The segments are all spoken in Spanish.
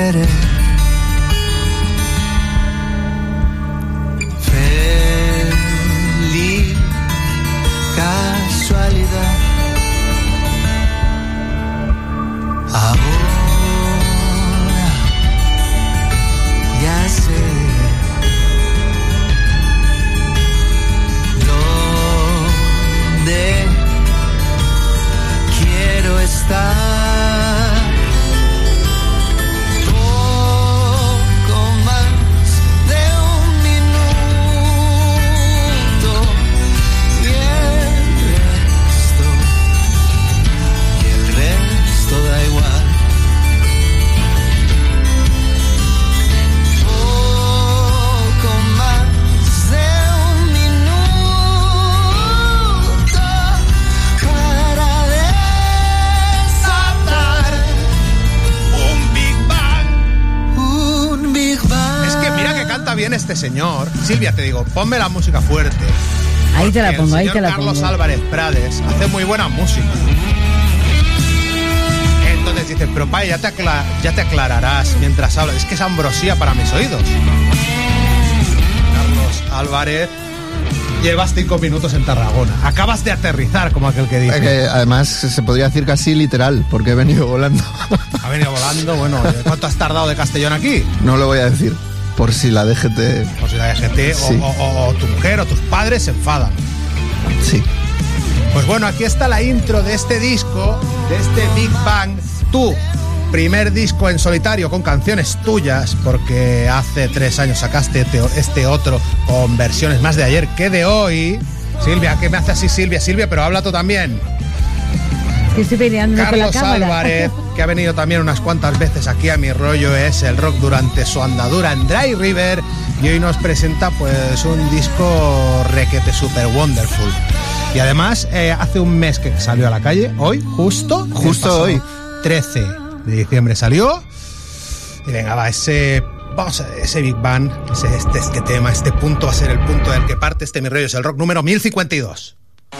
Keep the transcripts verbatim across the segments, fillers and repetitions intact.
querer. Feliz casualidad. Ahora ya sé dónde quiero estar. Bien este señor. Silvia, te digo, ponme la música fuerte. Ahí te la pongo, ahí te la pongo. Carlos Álvarez Prades hace muy buena música. Entonces dices, pero Pai, ya te, acla- ya te aclararás mientras hablas. Es que es ambrosía para mis oídos. Carlos Álvarez, llevas cinco minutos en Tarragona. Acabas de aterrizar, como aquel que dice. Eh, además, se podría decir casi literal, porque he venido volando. Ha venido volando, bueno. ¿Cuánto has tardado de Castellón aquí? No lo voy a decir. Por si la D G T... Por si la D G T sí. o, o, o tu mujer o tus padres se enfadan. Sí. Pues bueno, aquí está la intro de este disco, de este Big Bang. Tu primer disco en solitario con canciones tuyas, porque hace tres años sacaste este otro con versiones más de ayer que de hoy. Silvia, ¿qué me hace así Silvia? Silvia, pero habla tú también. Que estoy peleando con la Carlos cámara. Álvarez, que ha venido también unas cuantas veces aquí a Mi Rollo es el Rock durante su andadura en Dry River, y hoy nos presenta pues un disco requete super wonderful. Y además eh, hace un mes que salió a la calle, hoy, justo, justo hoy, trece de diciembre salió. Y venga, va, ese, vamos a, ese Big Bang, ese, este, este tema, este punto va a ser el punto del que parte este Mi Rollo es el Rock número mil cincuenta y dos.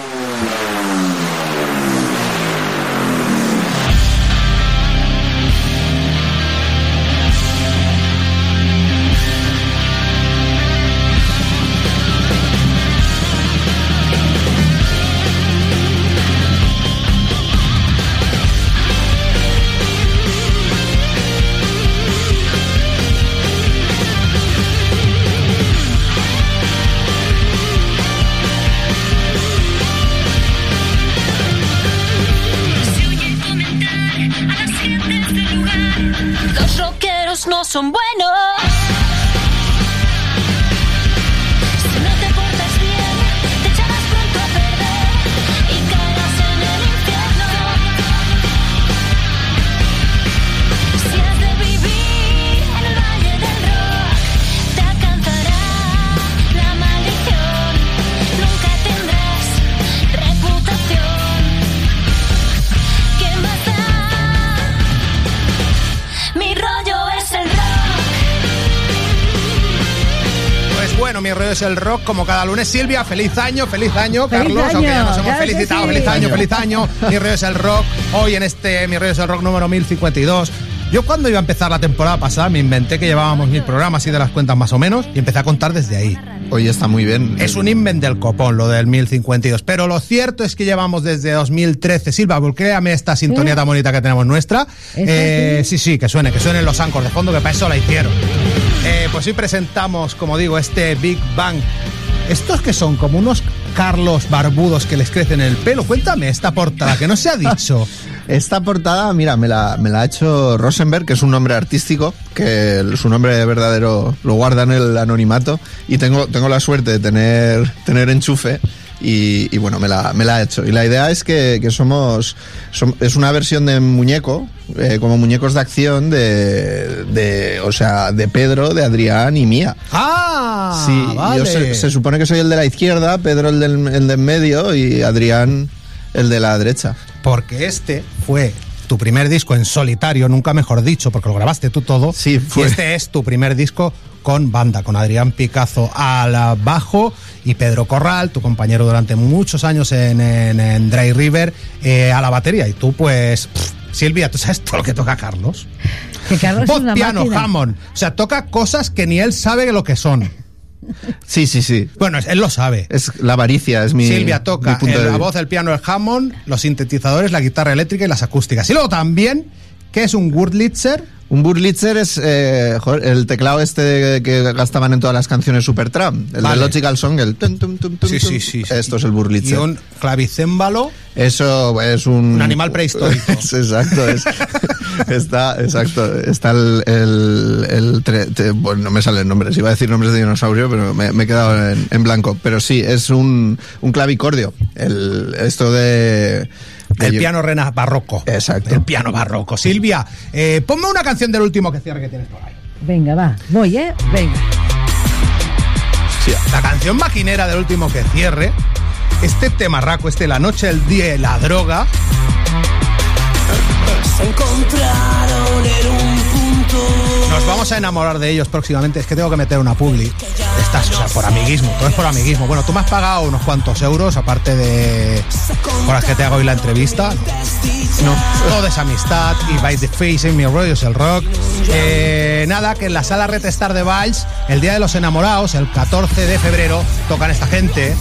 No son buenos. Si no te portas bien, te echarás pronto a perder y caerás en el infierno. Si has de vivir en el valle del rock, te alcanzará la maldición. Nunca tendrás reputación. ¿Quién va a estar? Mi rollo es el rock. Pues bueno, Mi Rollo es el Rock, como cada lunes. Silvia, feliz año, feliz año, ¡Feliz Carlos, año! aunque ya nos hemos Claro que felicitado, sí. feliz año, feliz año. Mi Rollo es el Rock, hoy en este Mi Rollo es el Rock número mil cincuenta y dos. Yo cuando iba a empezar la temporada pasada me inventé que llevábamos mil programas y de las cuentas más o menos, y empecé a contar desde ahí. Hoy está muy bien. Es un invent del copón lo del mil cincuenta y dos, pero lo cierto es que llevamos desde dos mil trece. Silva, volcréame esta sintonía ¿Sí? tan bonita que tenemos nuestra. Eh, sí, sí, que suene, que suenen los ancors de fondo, que para eso la hicieron. Eh, pues hoy presentamos, como digo, este Big Bang. Estos que son como unos Carlos barbudos que les crecen el pelo. Cuéntame esta portada, que no se ha dicho. Esta portada, mira, me la, me la ha hecho Rosenberg, que es un nombre artístico, que su nombre verdadero lo guarda en el anonimato, y tengo, tengo la suerte de tener, tener enchufe. Y, y bueno, me la, me la ha hecho. Y la idea es que, que somos, som, es una versión de muñeco, eh, como muñecos de acción de, de, o sea, de Pedro, de Adrián y mía. ¡Ah! Sí, vale. yo se, se supone que soy el de la izquierda, Pedro el del, el del medio y Adrián el de la derecha. Porque este fue tu primer disco en solitario, nunca mejor dicho, porque lo grabaste tú todo. Sí, fue. Y este es tu primer disco con banda, con Adrián Picazo al bajo y Pedro Corral, tu compañero durante muchos años en, en, en Dry River, eh, a la batería. Y tú, pues, pff, Silvia, ¿tú sabes todo lo que toca Carlos? Que Carlos es Voz, una piano, máquina. Hammond. O sea, toca cosas que ni él sabe lo que son. Sí, sí, sí. Bueno, él lo sabe. Es la avaricia, es mi. Silvia toca mi punto el- de la vista. voz, el piano, el Hammond, los sintetizadores, la guitarra eléctrica y las acústicas. Y luego también, ¿qué es un Wurlitzer? Un Wurlitzer es eh, joder, el teclado este que gastaban en todas las canciones Supertramp. El Vale. de Logical Song, el tum, tum, tum, tum, Sí, tum. sí, sí, sí. Esto es el Y Wurlitzer. un clavicémbalo. Eso es un... Un animal prehistórico. Es, exacto, es, está, exacto, está el... el, el tre- te- bueno, no me salen nombres, iba a decir nombres de dinosaurio, pero me, me he quedado en, en blanco. Pero sí, es un, un clavicordio. El, esto de... de El yo- piano rena barroco. Exacto. El piano barroco. Silvia, eh, ponme una canción del último que cierre que tienes por ahí. Venga, va. Voy, ¿eh? Venga. Sí, La canción maquinera del último que cierre. Este temarraco, este La noche, el día y la droga. Se encontraron en un punto. Nos vamos a enamorar de ellos próximamente. Es que tengo que meter una publi. Estás, o sea, por amiguismo. Todo es por amiguismo. Bueno, tú me has pagado unos cuantos euros, aparte de por las que te hago hoy la entrevista. No, todo es amistad. Y by the face en mi rollo es el rock. Eh, nada, que en la sala Red Star de Valls, el Día de los Enamorados, el catorce de febrero, tocan esta gente.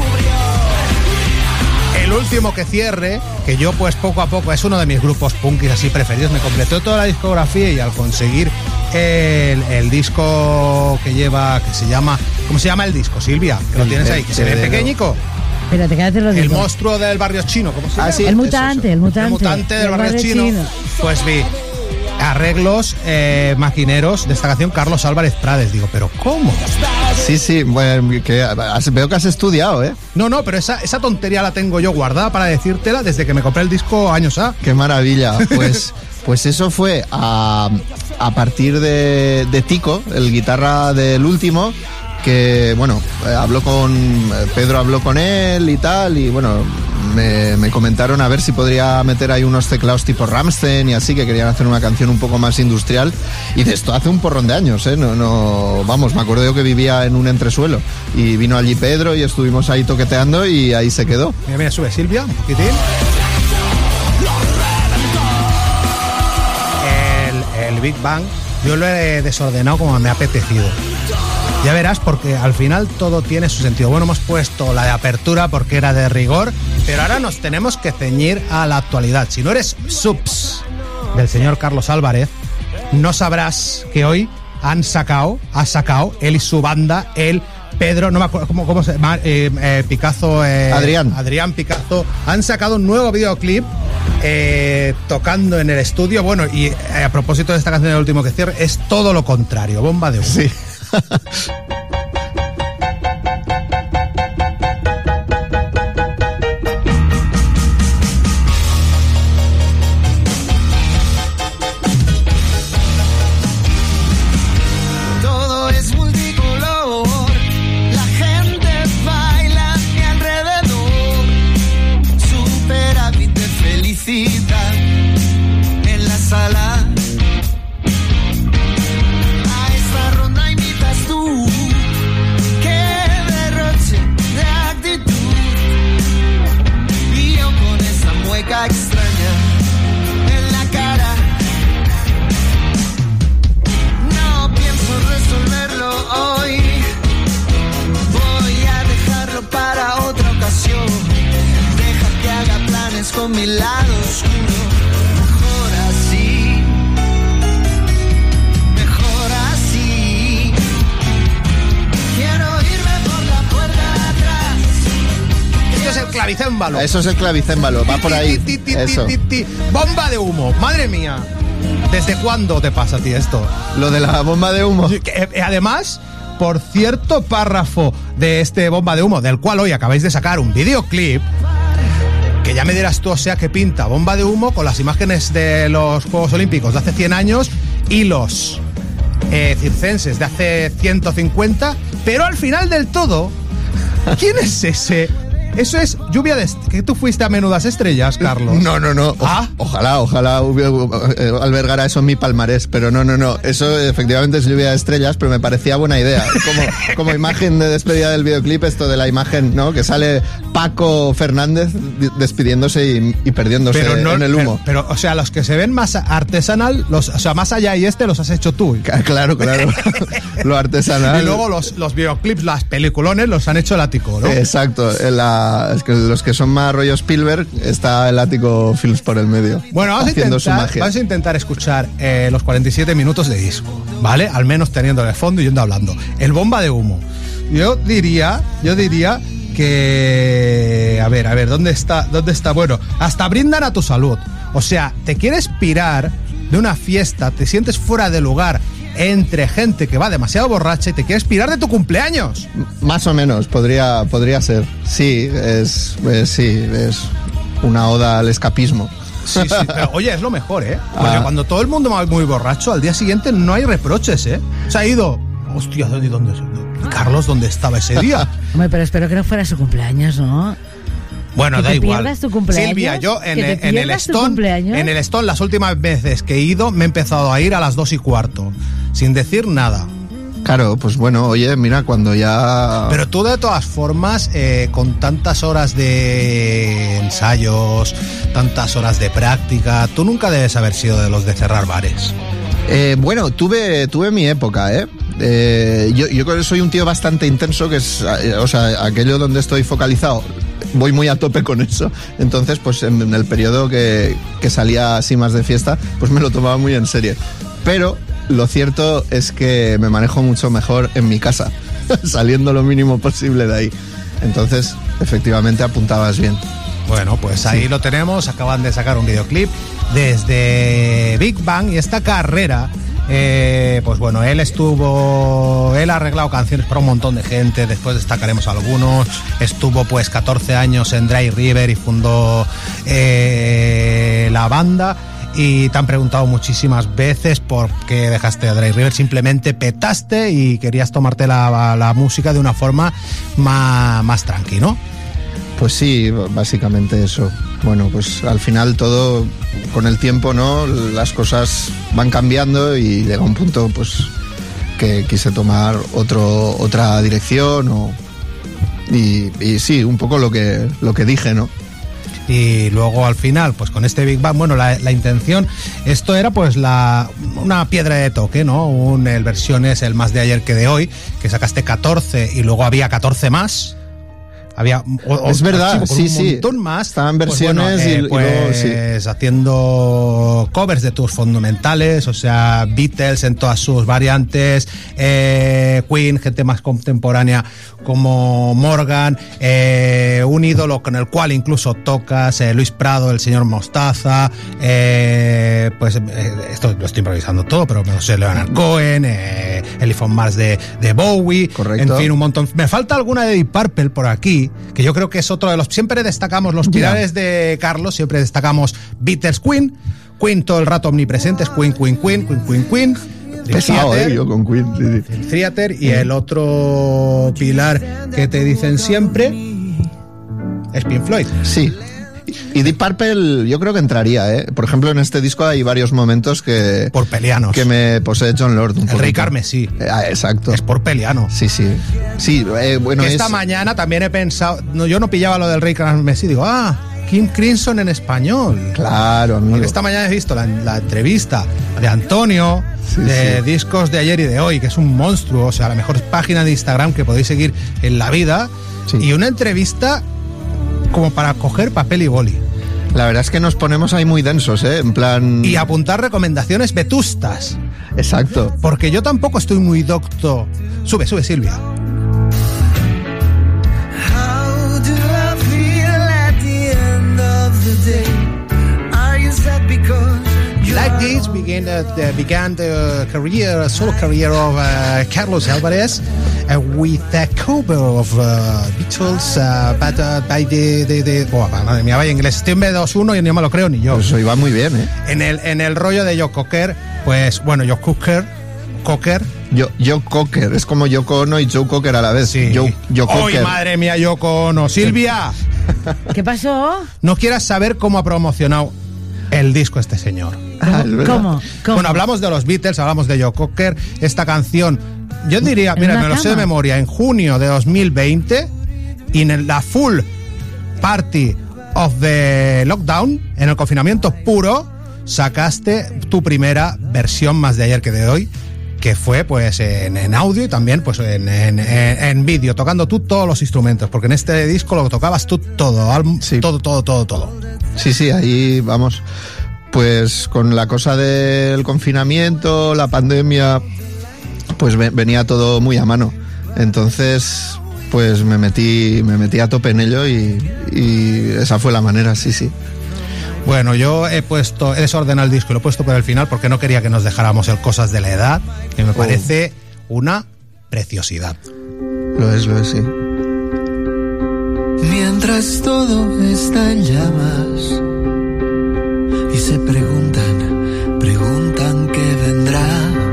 El último que cierre, que yo pues poco a poco, es uno de mis grupos punkis así preferidos, me completó toda la discografía y al conseguir el, el disco que lleva, que se llama, ¿cómo se llama el disco, Silvia? Que lo tienes ahí, que se ve pequeñico. Espérate, cállate los El digo. monstruo del barrio chino, ¿cómo se llama? Ah, sí, El eso, mutante, eso. el mutante. El mutante del Del barrio barrio chino. chino. Pues vi arreglos eh, maquineros de esta canción Carlos Álvarez Prades. Digo, ¿pero cómo? Sí, sí, bueno, que has- veo que has estudiado, ¿eh? No, no, pero esa, esa tontería la tengo yo guardada para decírtela desde que me compré el disco años A. Qué maravilla. Pues, pues eso fue a, a partir de, de Tico, el guitarra del último, que, bueno, eh, habló con... eh, Pedro habló con él y tal, y bueno, me, me comentaron a ver si podría meter ahí unos teclados tipo Rammstein y así, que querían hacer una canción un poco más industrial. Y de esto hace un porrón de años, ¿eh? No, no, vamos, me acuerdo yo que vivía en un entresuelo. Y vino allí Pedro y estuvimos ahí toqueteando y ahí se quedó. Mira, mira, sube Silvia, un poquitín. El, el Big Bang, yo lo he desordenado como me ha apetecido. Ya verás, porque al final todo tiene su sentido. Bueno, hemos puesto la de apertura porque era de rigor, pero ahora nos tenemos que ceñir a la actualidad. Si no eres subs del señor Carlos Álvarez, no sabrás que hoy han sacado, ha sacado él y su banda, el Pedro, no me acuerdo cómo, cómo se llama, eh, eh, Picazo. Eh, Adrián. Adrián Picazo. Han sacado un nuevo videoclip eh, tocando en el estudio. Bueno, y eh, a propósito de esta canción del último que cierre, es todo lo contrario, bomba de humo. Sí. Todo es multicolor, la gente baila a mi alrededor. Superávit de felicidad en la sala. A esta ronda invitas tú. Qué derroche de actitud. Y yo con esa mueca extraña en la cara. No pienso resolverlo hoy. Voy a dejarlo para otra ocasión. Deja que haga planes con mi lado oscuro. Mejor así. Mejor así. Quiero irme por la puerta de atrás. Esto es el clavicémbalo. Eso es el clavicémbalo, va por ahí. Ti, ti, ti, Eso. ti, ti, ti. Bomba de humo, madre mía. ¿Desde cuándo te pasa a ti esto? Lo de la bomba de humo. Que, eh, Además, por cierto párrafo de este bomba de humo, del cual hoy acabáis de sacar un videoclip, que ya me dirás tú, o sea, que pinta bomba de humo con las imágenes de los Juegos Olímpicos de hace cien años y los eh, circenses de hace ciento cincuenta, pero al final del todo, ¿quién es ese Eso es lluvia de... est- ¿Que tú fuiste a Menudas Estrellas, Carlos? No, no, no. O- ¿Ah? Ojalá, ojalá hubiera- eh, albergara eso en mi palmarés, pero no, no, no. Eso efectivamente es lluvia de estrellas, pero me parecía buena idea. Como, como imagen de despedida del videoclip, esto de la imagen, ¿no? Que sale Paco Fernández di- despidiéndose y, y perdiéndose en el humo. Pero, pero, o sea, los que se ven más artesanal, los, o sea, más allá y este los has hecho tú. Ca- Claro, claro. Lo artesanal. Y luego los, los videoclips, las peliculones, los han hecho el ático, ¿no? Exacto. En la- es que los que son más rollo Spielberg, está el ático Films por el medio. Bueno, vamos a, haciendo su intentar, magia. vamos a intentar escuchar eh, los cuarenta y siete minutos de disco, ¿vale? Al menos teniendo el fondo y yendo hablando. El bomba de humo. Yo diría, yo diría que... A ver, a ver, ¿dónde está? ¿Dónde está? Bueno, hasta brindan a tu salud. O sea, te quieres pirar de una fiesta, te sientes fuera de lugar entre gente que va demasiado borracha y te quieres pirar de tu cumpleaños. Más o menos, podría, podría ser. Sí, es, es- sí, es una oda al escapismo. Sí, sí, pero oye, es lo mejor, ¿eh? Porque Ah. cuando todo el mundo va muy borracho, al día siguiente no hay reproches, ¿eh? Se ha ido. Hostia, ¿dónde, dónde, Carlos, ¿dónde estaba ese día? Hombre, pero espero que no fuera su cumpleaños, ¿no? Bueno, ¿Que da te igual. pierdas tu cumpleaños? Silvia, yo en, ¿Que el- te en el pierdas tu Stone, cumpleaños? en el Stone, las últimas veces que he ido, me he empezado a ir a las dos y cuarto, sin decir nada. Claro, pues bueno, oye, mira, cuando ya... Pero tú, de todas formas, eh, con tantas horas de ensayos, tantas horas de práctica, tú nunca debes haber sido de los de cerrar bares. Eh, bueno, tuve, tuve mi época, ¿eh? Eh, yo, yo creo que soy un tío bastante intenso, que es, eh, o sea, aquello donde estoy focalizado, voy muy a tope con eso. Entonces, pues en, en el periodo que, que salía así más de fiesta, pues me lo tomaba muy en serio. Pero lo cierto es que me manejo mucho mejor en mi casa, saliendo lo mínimo posible de ahí. Entonces, efectivamente, apuntabas bien. Bueno, pues ahí lo tenemos. Acaban de sacar un videoclip desde Big Bang y esta carrera. Eh, pues bueno, él estuvo, él ha arreglado canciones para un montón de gente, después destacaremos algunos. Estuvo pues catorce años en Dry River y fundó eh, la banda. Y te han preguntado muchísimas veces por qué dejaste Dry River. Simplemente petaste y querías tomarte la, la música de una forma más, más tranqui, ¿no? Pues sí, básicamente eso. Bueno, pues al final todo, con el tiempo, ¿no? Las cosas van cambiando y llega un punto, pues, que quise tomar otro, otra dirección o... Y, y sí, un poco lo que, lo que dije, ¿no? Y luego al final, pues con este Big Bang, bueno, la, la intención, esto era pues la una piedra de toque, ¿no? Un, el versión es el más de ayer que de hoy, que sacaste catorce y luego había catorce más. Había o- o- Es verdad, archivo con sí, un sí. montón más. Estaban Pues bueno, versiones y- eh, y luego, sí. pues haciendo covers de tus fundamentales, o sea, Beatles en todas sus variantes, eh, Queen, gente más contemporánea como Morgan, eh, un ídolo con el cual incluso tocas, eh, Luis Prado, el señor Mostaza, eh, pues eh, esto lo estoy improvisando todo, pero me lo sé, Leonard Cohen, eh, Elephant Mars de, de Bowie, Correcto. en fin, un montón. Me falta alguna de Deep Purple por aquí, que yo creo que es otro de los... Siempre destacamos los pilares de Carlos, siempre destacamos Beatles, Queen, Queen todo el rato omnipresentes, Queen, Queen, Queen, Queen, Queen, Queen, Dream Pesado, Theater, ¿eh? Yo con Queen, sí, sí. el Theater, y el otro pilar que te dicen siempre es Pink Floyd. Sí. Y Deep Purple yo creo que entraría, ¿eh? Por ejemplo, en este disco hay varios momentos que... Por pelianos. Que me posee John Lord un El poquito. Rey Carmesí. Eh, ah, exacto. Es por peliano. Sí, sí. Sí, eh, bueno, que es... esta mañana también he pensado, no, yo no pillaba lo del Rey Carmesí, digo, ah, King Crimson en español. Claro, amigo. Porque esta mañana he visto la, la entrevista de Antonio, Sí, de sí. discos de ayer y de hoy, que es un monstruo, o sea, la mejor página de Instagram que podéis seguir en la vida, Sí. y una entrevista como para coger papel y boli. La verdad es que nos ponemos ahí muy densos, ¿eh? En plan... Y apuntar recomendaciones vetustas, Exacto. porque yo tampoco estoy muy docto. Sube, sube, Silvia. How do I feel at the end of the day? Are you sad because you Like this began, uh, the, began the career, solo career of uh, Carlos Álvarez uh, with a cover of uh, Beatles, uh, but uh, by the... the, the oh, madre mía, vaya inglés, estoy en B dos uno y no me lo creo ni yo. Pues eso iba muy bien, ¿eh? En el, en el rollo de Joe Cocker, pues bueno, Joe Cocker, Cocker. Yo, Joe Cocker, es como Yoko Ono y Joe Cocker a la vez. Sí. Joe, Joe ¡Ay, Cocker. madre mía, Yoko Ono! Silvia, ¿Qué pasó? no quieras saber cómo ha promocionado el disco este señor. Ah, es verdad. ¿Cómo? ¿Cómo? Bueno, hablamos de los Beatles, hablamos de Joe Cocker. Esta canción, yo diría, ¿En mira, una me lo sé de cama? memoria, en junio de dos mil veinte, y en la full party of the lockdown, en el confinamiento puro, sacaste tu primera versión más de ayer que de hoy, que fue pues en, en audio y también pues en, en, en, en vídeo, tocando tú todos los instrumentos, porque en este disco lo tocabas tú todo, al- Sí. todo, todo, todo, todo. Sí, sí, ahí vamos. Pues con la cosa del confinamiento, la pandemia, pues ve- venía todo muy a mano. Entonces, pues me metí, me metí a tope en ello y, y esa fue la manera, sí, sí. Bueno, yo he puesto, he desordenado el disco y lo he puesto por el final porque no quería que nos dejáramos el Cosas de la Edad, que me Oh. parece una preciosidad. Lo es, lo es, sí. Mientras todo está en llamas y se preguntan, preguntan qué vendrá.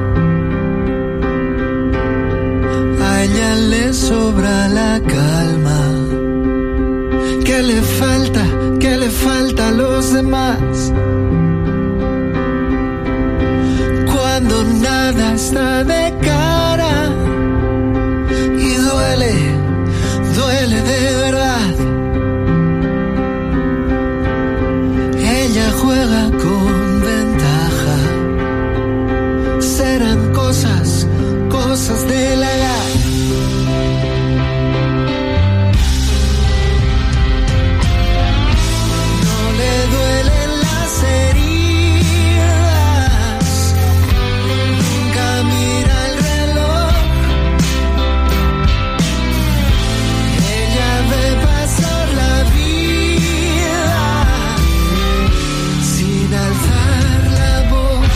A ella le sobra la calma. ¿Qué le falta? ¿Qué le falta a los demás? Cuando nada está de cara y duele, duele de verdad. Ella juega con ventaja. Serán cosas, cosas de la edad. No le duelen las heridas. Nunca mira el reloj. Ella ve pasar la vida sin alzar la voz,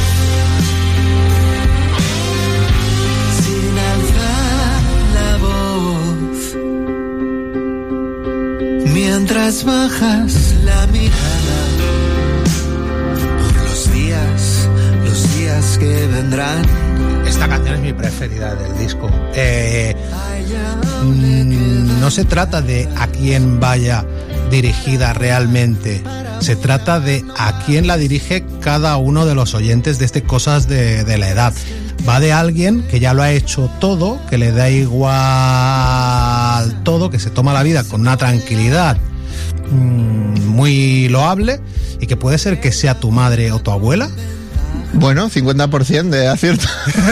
sin alzar la voz. Mientras bajas la mirada por los días, los días que vendrán. Esta canción es mi preferida del disco. Eh, mm, no se trata de a quién vaya dirigida realmente, se trata de a quién la dirige cada uno de los oyentes de este Cosas de, de la Edad. Va de alguien que ya lo ha hecho todo, que le da igual todo, que se toma la vida con una tranquilidad mm, muy loable y que puede ser que sea tu madre o tu abuela. Bueno, cincuenta por ciento de acierto.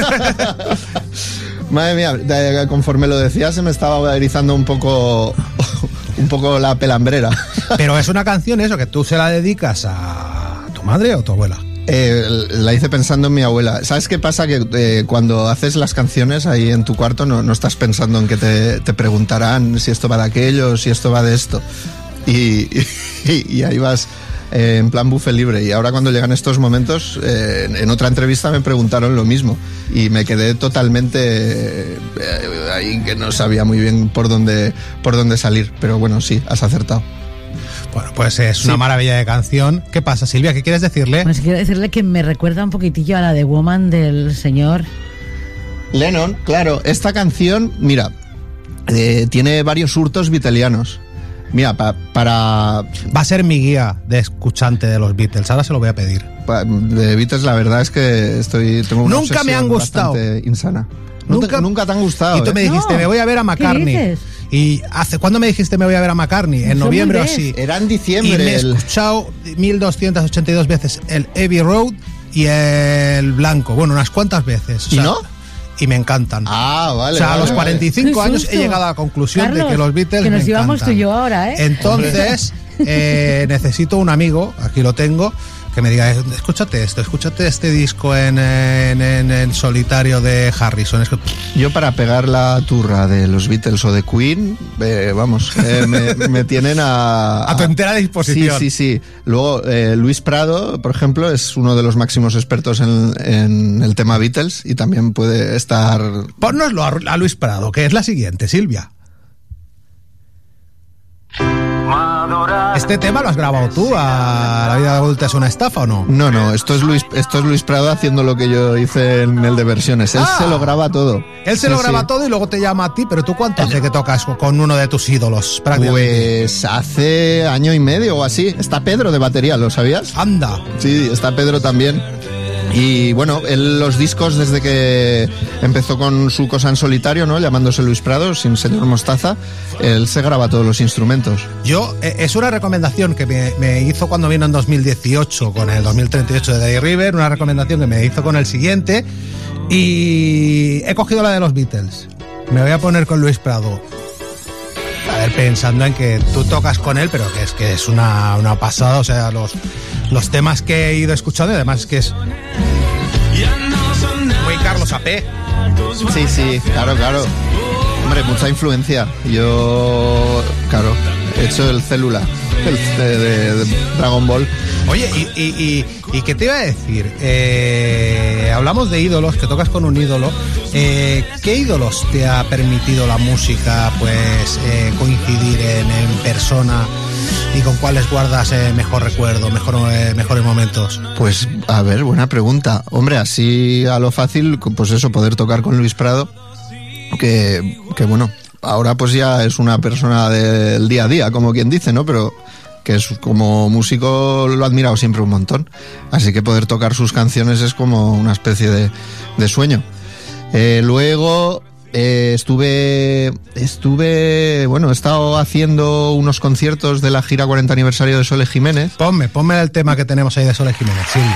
Madre mía, de- conforme lo decía se me estaba erizando un poco un poco la pelambrera. Pero es una canción eso, que tú se la dedicas a tu madre o tu abuela. Eh, la hice pensando en mi abuela. ¿Sabes qué pasa? Que eh, cuando haces las canciones ahí en tu cuarto no, no estás pensando en que te, te preguntarán si esto va de aquello, si esto va de esto. Y, y, y ahí vas eh, en plan buffet libre. Y ahora cuando llegan estos momentos, eh, en, en otra entrevista me preguntaron lo mismo. Y me quedé totalmente eh, ahí que no sabía muy bien por dónde, por dónde salir. Pero bueno, sí, has acertado. Bueno, pues es una Sí. maravilla de canción. ¿Qué pasa, Silvia? ¿Qué quieres decirle? Pues quiero decirle que me recuerda un poquitillo a la de Woman del señor. Lennon, claro, esta canción, mira, eh, tiene varios hurtos beatleianos. Mira, pa- para, Va a ser mi guía de escuchante de los Beatles. Ahora se lo voy a pedir. pa- de Beatles la verdad es que estoy tengo una Nunca me obsesión han gustado. bastante insana. No te- Nunca- nunca te han gustado. Y tú ¿eh? me dijiste, No. me voy a ver a ¿Qué McCartney. dices? ¿Y hace cuándo me dijiste me voy a ver a McCartney? En Eso noviembre o muy así. Era en Y diciembre. me he el- escuchado mil doscientas ochenta y dos veces el Abbey Road y el Blanco. Bueno, unas cuantas veces. O ¿Y sea, no? Y me encantan. Ah, vale. o sea, a vale, los vale. cuarenta y cinco Qué años susto. he llegado a la conclusión Carlos, de que los Beatles que nos me llevamos encantan. tú y yo ahora, ¿eh? Entonces, eh, necesito un amigo, aquí lo tengo, que me diga, escúchate esto, escúchate este disco en, en, en, en solitario de Harrison. Es que, Yo para pegar la turra de los Beatles o de Queen, eh, vamos, eh, me, me tienen a... A tu entera disposición. Sí, sí, sí. Luego, eh, Luis Prado, por ejemplo, es uno de los máximos expertos en, en el tema Beatles y también puede estar... Pónnoslo a, a Luis Prado, que es la siguiente, Silvia. ¿Este tema lo has grabado tú? ¿A La vida adulta es una estafa o no? No, no, esto es Luis, esto es Luis Prado haciendo lo que yo hice en el de versiones. Él Ah. se lo graba todo. Él se Sí, lo graba sí. todo y luego te llama a ti, pero ¿tú cuánto hace que tocas con uno de tus ídolos? Prácticamente. Pues hace año y medio o así. Está Pedro de batería, ¿lo sabías? Anda. Sí, está Pedro también. Y bueno, él los discos desde que empezó con su cosa en solitario, ¿no? Llamándose Luis Prado, sin señor Mostaza, él se graba todos los instrumentos. Yo, eh, es una recomendación que me, me hizo cuando vino en dos mil dieciocho con el dos mil treinta y ocho de Day River, una recomendación que me hizo con el siguiente, y he cogido la de los Beatles. Me voy a poner con Luis Prado. A ver, pensando en que tú tocas con él, pero que es que es una, una pasada, o sea, los, los temas que he ido escuchando, y además es que es muy Carlos A P. Sí, sí, claro, claro. Hombre, mucha influencia. Yo, claro, he hecho el Célula, el de, de- de Dragon Ball. Oye, ¿y, y, y, y qué te iba a decir? Eh, hablamos de ídolos, que tocas con un ídolo. Eh, ¿Qué ídolos te ha permitido la música pues eh, coincidir en, en persona y con cuáles guardas eh, mejor recuerdo, mejor, eh, mejores momentos? Pues, a ver, buena pregunta. Hombre, así a lo fácil, pues eso, poder tocar con Luis Prado, que, que bueno, ahora pues ya es una persona del día a día, como quien dice, ¿no? Pero que es como músico lo he admirado siempre un montón. Así que poder tocar sus canciones es como una especie de, de sueño. Eh, luego eh, estuve, estuve, bueno, he estado haciendo unos conciertos de la gira cuarenta aniversario de Sole Jiménez. Ponme, ponme el tema que tenemos ahí de Sole Jiménez, Silvia.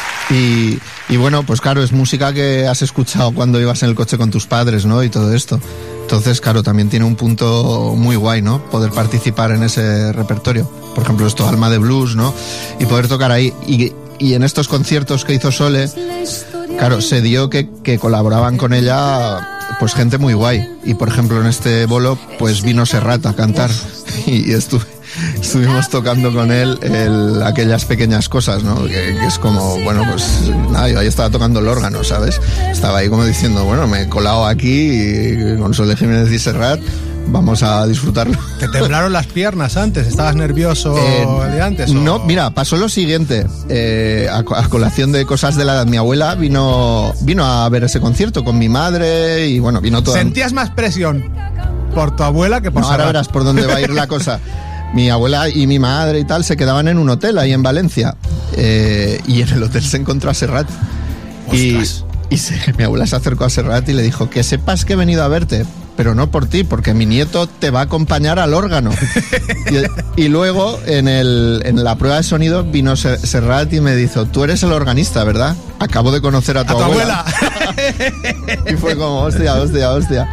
Y, y bueno, pues claro, es música que has escuchado cuando ibas en el coche con tus padres, ¿no? Y todo esto. Entonces, claro, también tiene un punto muy guay, ¿no? Poder participar en ese repertorio. Por ejemplo, esto, Alma de Blues, ¿no? Y poder tocar ahí. Y, y en estos conciertos que hizo Sole, claro, se dio que, que colaboraban con ella pues gente muy guay. Y por ejemplo, en este bolo, pues vino Serrat a cantar. Y, y estuve... Estuvimos tocando con él el, aquellas pequeñas cosas, ¿no? Que, que es como, bueno, pues nada, yo ahí estaba tocando el órgano, ¿sabes? Estaba ahí como diciendo, bueno, me he colado aquí y con Sole Jiménez y Serrat, vamos a disfrutarlo. ¿Te temblaron las piernas antes? ¿Estabas nervioso Eh, el día antes? o- No, mira, pasó lo siguiente. Eh, a, co- a colación de cosas de la edad, mi abuela vino, vino a ver ese concierto con mi madre y bueno, vino toda... ¿Sentías más presión por tu abuela que por No, ahora Serrat? verás por dónde va a ir la cosa. Mi abuela y mi madre y tal se quedaban en un hotel ahí en Valencia. Eh, y en el hotel se encontró a Serrat. Y, Ostras. y se- mi abuela se acercó a Serrat y le dijo, que sepas que he venido a verte, pero no por ti, porque mi nieto te va a acompañar al órgano. y, y luego en, el, en la prueba de sonido vino Ser- Serrat y me dijo, tú eres el organista, ¿verdad? Acabo de conocer a tu, A tu abuela. abuela. Y fue como, hostia, hostia, hostia.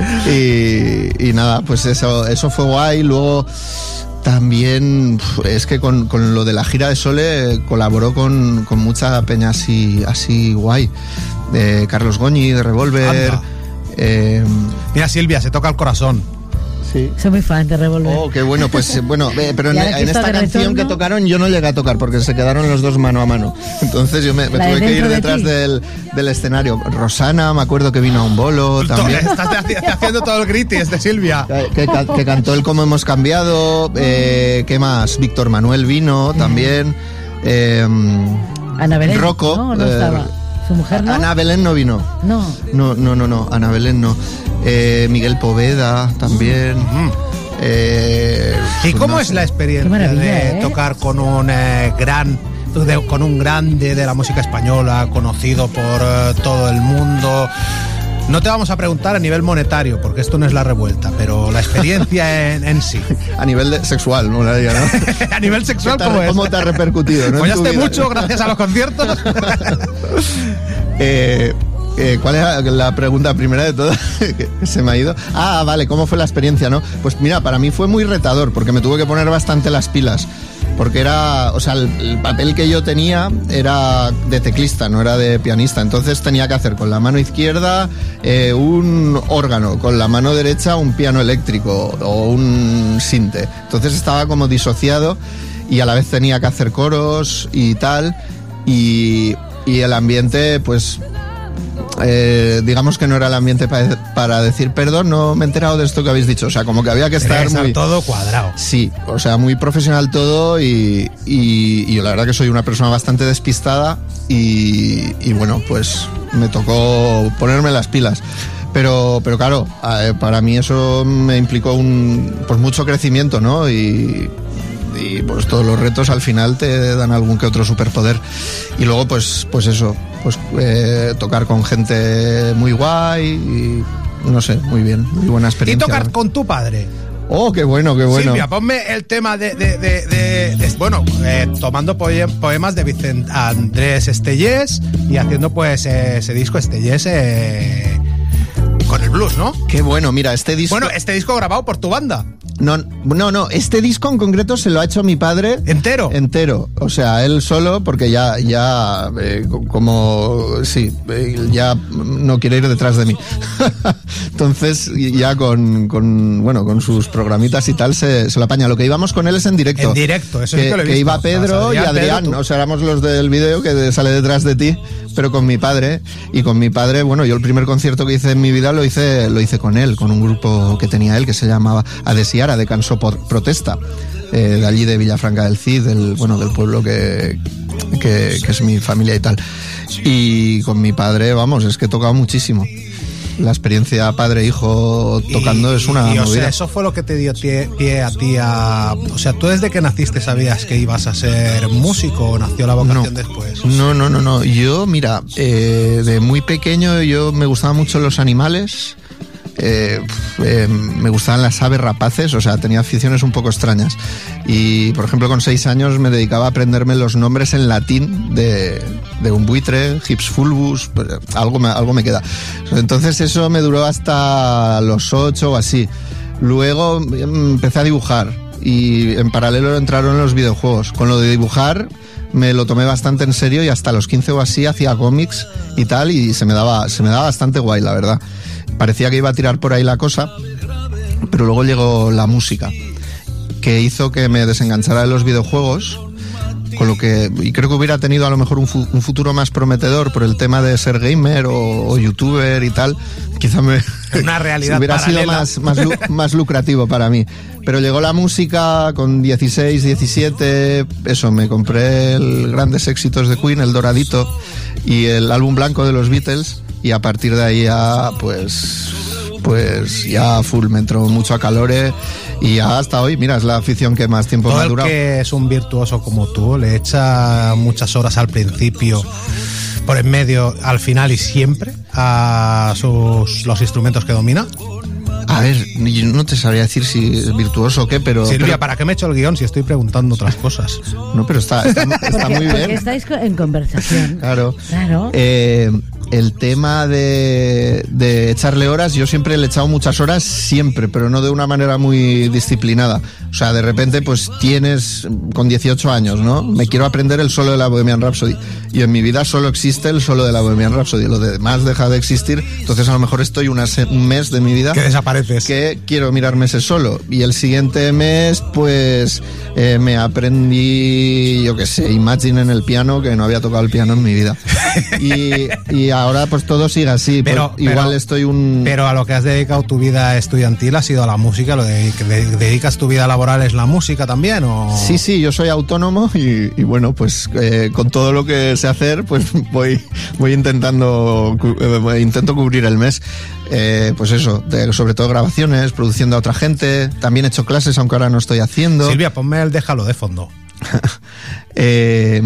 Y, y nada, pues eso, eso fue guay. Luego también uf, es que con, con lo de la gira de Sole colaboró con, con mucha peña así, así guay. De Carlos Goñi, de Revolver. Anda. Eh, Mira, Silvia, se toca el corazón. sí. Soy muy fan de Revolver. Oh, qué bueno, pues eh, bueno, eh, pero en, Y ahora que en está esta de canción que retorno- tocaron yo no llegué a tocar porque se quedaron los dos mano a mano. Entonces yo me, me La de tuve que ir Dentro de detrás ti. del, del escenario. Rosana, me acuerdo que vino a un bolo también. Estás haci- haciendo todo el gritis de Silvia. Que, que, que cantó el Cómo hemos cambiado. Eh, ¿Qué más? Víctor Manuel vino también. Eh, Ana Belén. Rocco, No, no eh, estaba. ¿Su mujer no? Ana Belén no vino. No. No, no, no, no. Ana Belén no. Eh, Miguel Poveda también. Eh, ¿Y cómo no es sé. la experiencia Qué maravilla, de ¿eh? tocar con un eh, gran, de- con un grande de la música española, conocido por eh, todo el mundo? No te vamos a preguntar a nivel monetario, porque esto no es la revuelta, pero la experiencia en, en sí. A nivel de- sexual, ¿no? La diga, ¿no? A nivel sexual, ¿Qué te ha- ¿cómo es? ¿Cómo te ha repercutido? ¿no? en tu ¿Follaste vida? mucho gracias a los conciertos? Eh, eh, ¿Cuál era la pregunta primera de todas? que se me ha ido. Ah, vale, ¿cómo fue la experiencia, no? Pues mira, para mí fue muy retador, porque me tuve que poner bastante las pilas. Porque era, o sea, el, el papel que yo tenía era de teclista, no era de pianista. Entonces tenía que hacer con la mano izquierda eh, un órgano, con la mano derecha un piano eléctrico o un sinte. Entonces estaba como disociado y a la vez tenía que hacer coros y tal. Y, y el ambiente, pues, eh, digamos que no era el ambiente pa- para decir, perdón, no me he enterado de esto que habéis dicho. O sea, como que había que Tenía estar que estar muy... todo cuadrado. Sí, o sea, muy profesional todo y, y, y yo la verdad que soy una persona bastante despistada y, y bueno, pues me tocó ponerme las pilas. Pero, pero claro, eh, para mí eso me implicó un, pues mucho crecimiento, ¿no? Y, y pues todos los retos al final te dan algún que otro superpoder. Y luego pues, pues eso, pues eh, tocar con gente muy guay y no sé, muy bien, muy buena Y experiencia. tocar con tu padre. Oh, qué bueno, qué bueno. Silvia, ponme el tema de... de, de, de- de- bueno, eh, tomando poe- poemas de Vicente Andrés Estellés y haciendo pues eh, ese disco Estellés eh, con el blues, ¿no? Qué bueno, mira, este disco... Bueno, este disco grabado por tu banda. No, no, no, este disco en concreto se lo ha hecho mi padre... ¿Entero? Entero, o sea, él solo, porque ya, ya, eh, como, sí, eh, ya no quiere ir detrás de mí. Entonces, ya con, con, bueno, con sus programitas y tal, se, se lo apaña. Lo que íbamos con él es en directo. En directo, eso sí que, que lo he que visto. iba O sea, Pedro y Adrián, Adrián, Pedro, tú. o sea, éramos los del vídeo que sale detrás de ti, pero con mi padre. Y con mi padre, bueno, yo el primer concierto que hice en mi vida lo hice, lo hice con él, con un grupo que tenía él que se llamaba Adesiara, de Canso Por- Protesta, eh, de allí de Villafranca del Cid, del, bueno, del pueblo que, que, que es mi familia y tal. Y con mi padre, vamos, es que he tocado muchísimo. La experiencia padre-hijo tocando Y- es una y, o movida. sea, eso fue lo que te dio pie, pie a ti a... O sea, ¿tú desde que naciste sabías que ibas a ser músico o nació la vocación No. después? No, no, no, no. Yo, mira, eh, de muy pequeño yo me gustaban mucho los animales. Eh, eh, me gustaban las aves rapaces, o sea, tenía aficiones un poco extrañas. Y, por ejemplo, con seis años me dedicaba a aprenderme los nombres en latín de, de un buitre, Hips fulvus, pues, algo, me, algo me queda. Entonces eso me duró hasta los ocho o así. Luego mm, empecé a dibujar y en paralelo entraron los videojuegos. Con lo de dibujar me lo tomé bastante en serio y hasta los quince o así hacía cómics y tal y se me daba, se me daba bastante guay, la verdad. Parecía que iba a tirar por ahí la cosa, pero luego llegó la música, que hizo que me desenganchara de los videojuegos, con lo que, y creo que hubiera tenido a lo mejor un, fu- un futuro más prometedor por el tema de ser gamer o, o youtuber y tal. Quizá me Una realidad hubiera sido paralela. más, más, lu- más lucrativo para mí. Pero llegó la música con dieciséis, diecisiete, eso, me compré el Grandes Éxitos de Queen, el Doradito, y el álbum blanco de los Beatles, y a partir de ahí ya, pues, pues ya full, me entró mucho a calores, y ya hasta hoy, mira, es la afición que más tiempo me Todo ha el durado. que es un virtuoso como tú le echa muchas horas al principio, por en medio, al final y siempre a sus los instrumentos que domina. A ver, yo no te sabría decir si es virtuoso o qué, pero... Silvia, pero- ¿para qué me he hecho el guión si estoy preguntando otras cosas? no, pero está, está, está Porque, muy porque bien. estáis co- en conversación. Claro. Claro. Eh, el tema de, de echarle horas, yo siempre le he echado muchas horas, siempre, pero no de una manera muy disciplinada. O sea, de repente, pues tienes con dieciocho años, ¿no? Me quiero aprender el solo de la Bohemian Rhapsody. Y en mi vida solo existe el solo de la Bohemian Rhapsody. Lo demás deja de existir. Entonces, a lo mejor estoy una se- un mes de mi vida Que desapareces. que quiero mirarme ese solo. Y el siguiente mes, pues eh, me aprendí, yo qué sé, Imagine en el piano, que no había tocado el piano en mi vida. Y, y ahora, pues todo sigue así. Pero- Pues, igual pero- estoy un. Pero a lo que has dedicado tu vida estudiantil ha sido a la música, lo de que de- dedicas tu vida laboral es la música también, ¿o? Sí, sí, yo soy autónomo y, y bueno, pues eh, con todo lo que sé hacer, pues voy, voy intentando, cu- eh, intento cubrir el mes. Eh, pues eso, de- sobre todo grabaciones, produciendo a otra gente. También he hecho clases, aunque ahora no estoy haciendo. Silvia, ponme el déjalo de fondo. Eh,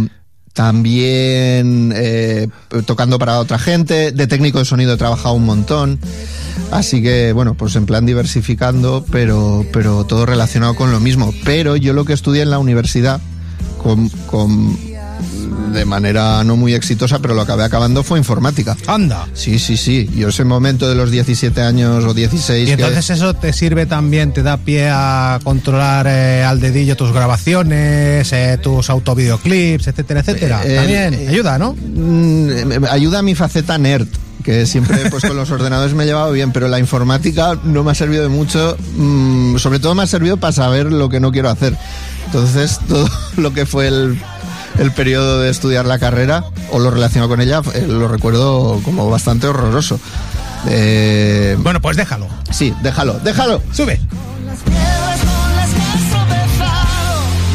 también eh, tocando para otra gente, de técnico de sonido he trabajado un montón, así que bueno, pues en plan diversificando, pero, pero todo relacionado con lo mismo. Pero yo lo que estudié en la universidad, con, con de manera no muy exitosa, pero lo acabé acabando, fue informática. Anda. Sí, sí, sí, yo ese momento de los diecisiete años o dieciséis... Y que- entonces eso te sirve también, te da pie a controlar eh, al dedillo tus grabaciones, eh, tus autovideoclips, etcétera, etcétera. Eh, También eh, ayuda, ¿no? Mm, ayuda a mi faceta nerd, que siempre pues con los ordenadores me he llevado bien, pero la informática no me ha servido de mucho, mm, sobre todo me ha servido para saber lo que no quiero hacer. Entonces todo lo que fue el, el periodo de estudiar la carrera, o lo relacionado con ella, eh, lo recuerdo como bastante horroroso. Eh, Bueno, pues déjalo. sí, déjalo, déjalo. Sube. Las piedras con las que has tropezado.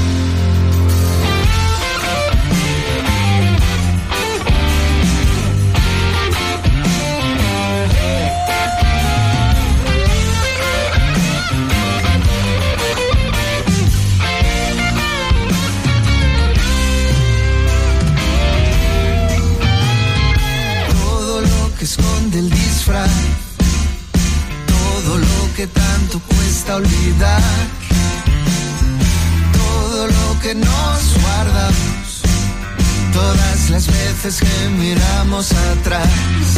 Todo lo que esconde el disfraz, todo lo que tanto cuesta olvidar, todo lo que nos guardamos, todas las veces que miramos atrás,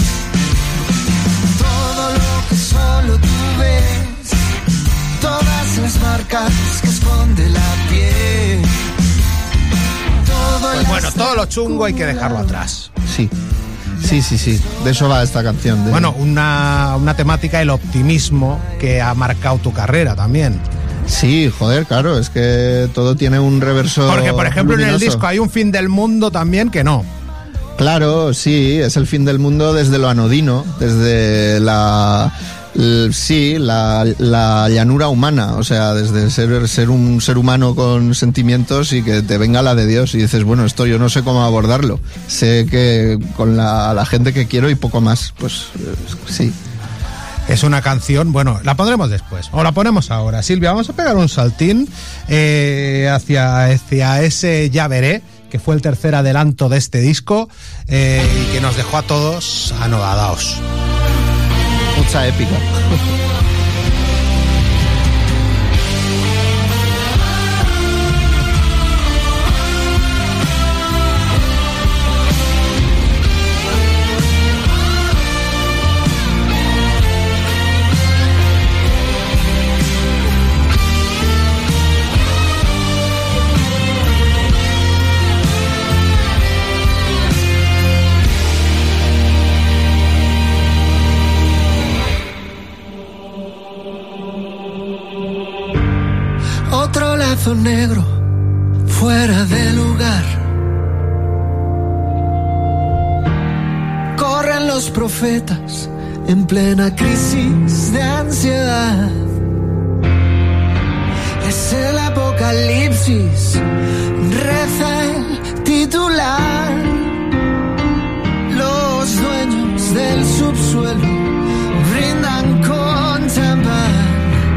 todo lo que solo tú ves, todas las marcas que esconde la piel, todo Pues bueno, todo lo chungo hay que dejarlo atrás. Sí, sí, sí, sí. De eso va esta canción. de- Bueno, una, una temática, el optimismo que ha marcado tu carrera también. Sí, joder, claro, es que todo tiene un reverso. Porque, por ejemplo, en el luminoso. disco hay un fin del mundo también que no. Claro, sí, es el fin del mundo desde lo anodino, desde la. l- Sí, la, la llanura humana, o sea, desde ser, ser un ser humano con sentimientos y que te venga la de Dios y dices, bueno, esto yo no sé cómo abordarlo, sé que con la, la gente que quiero y poco más, pues eh, sí. Es una canción, bueno, la pondremos después, o la ponemos ahora. Silvia, vamos a pegar un saltín eh, hacia, hacia ese Ya Veré, que fue el tercer adelanto de este disco eh, y que nos dejó a todos anodadaos. Mucha épica. otro lazo negro fuera de lugar. Corren los profetas en plena crisis de ansiedad. Es el apocalipsis, reza el titular. Los dueños del subsuelo brindan con champán.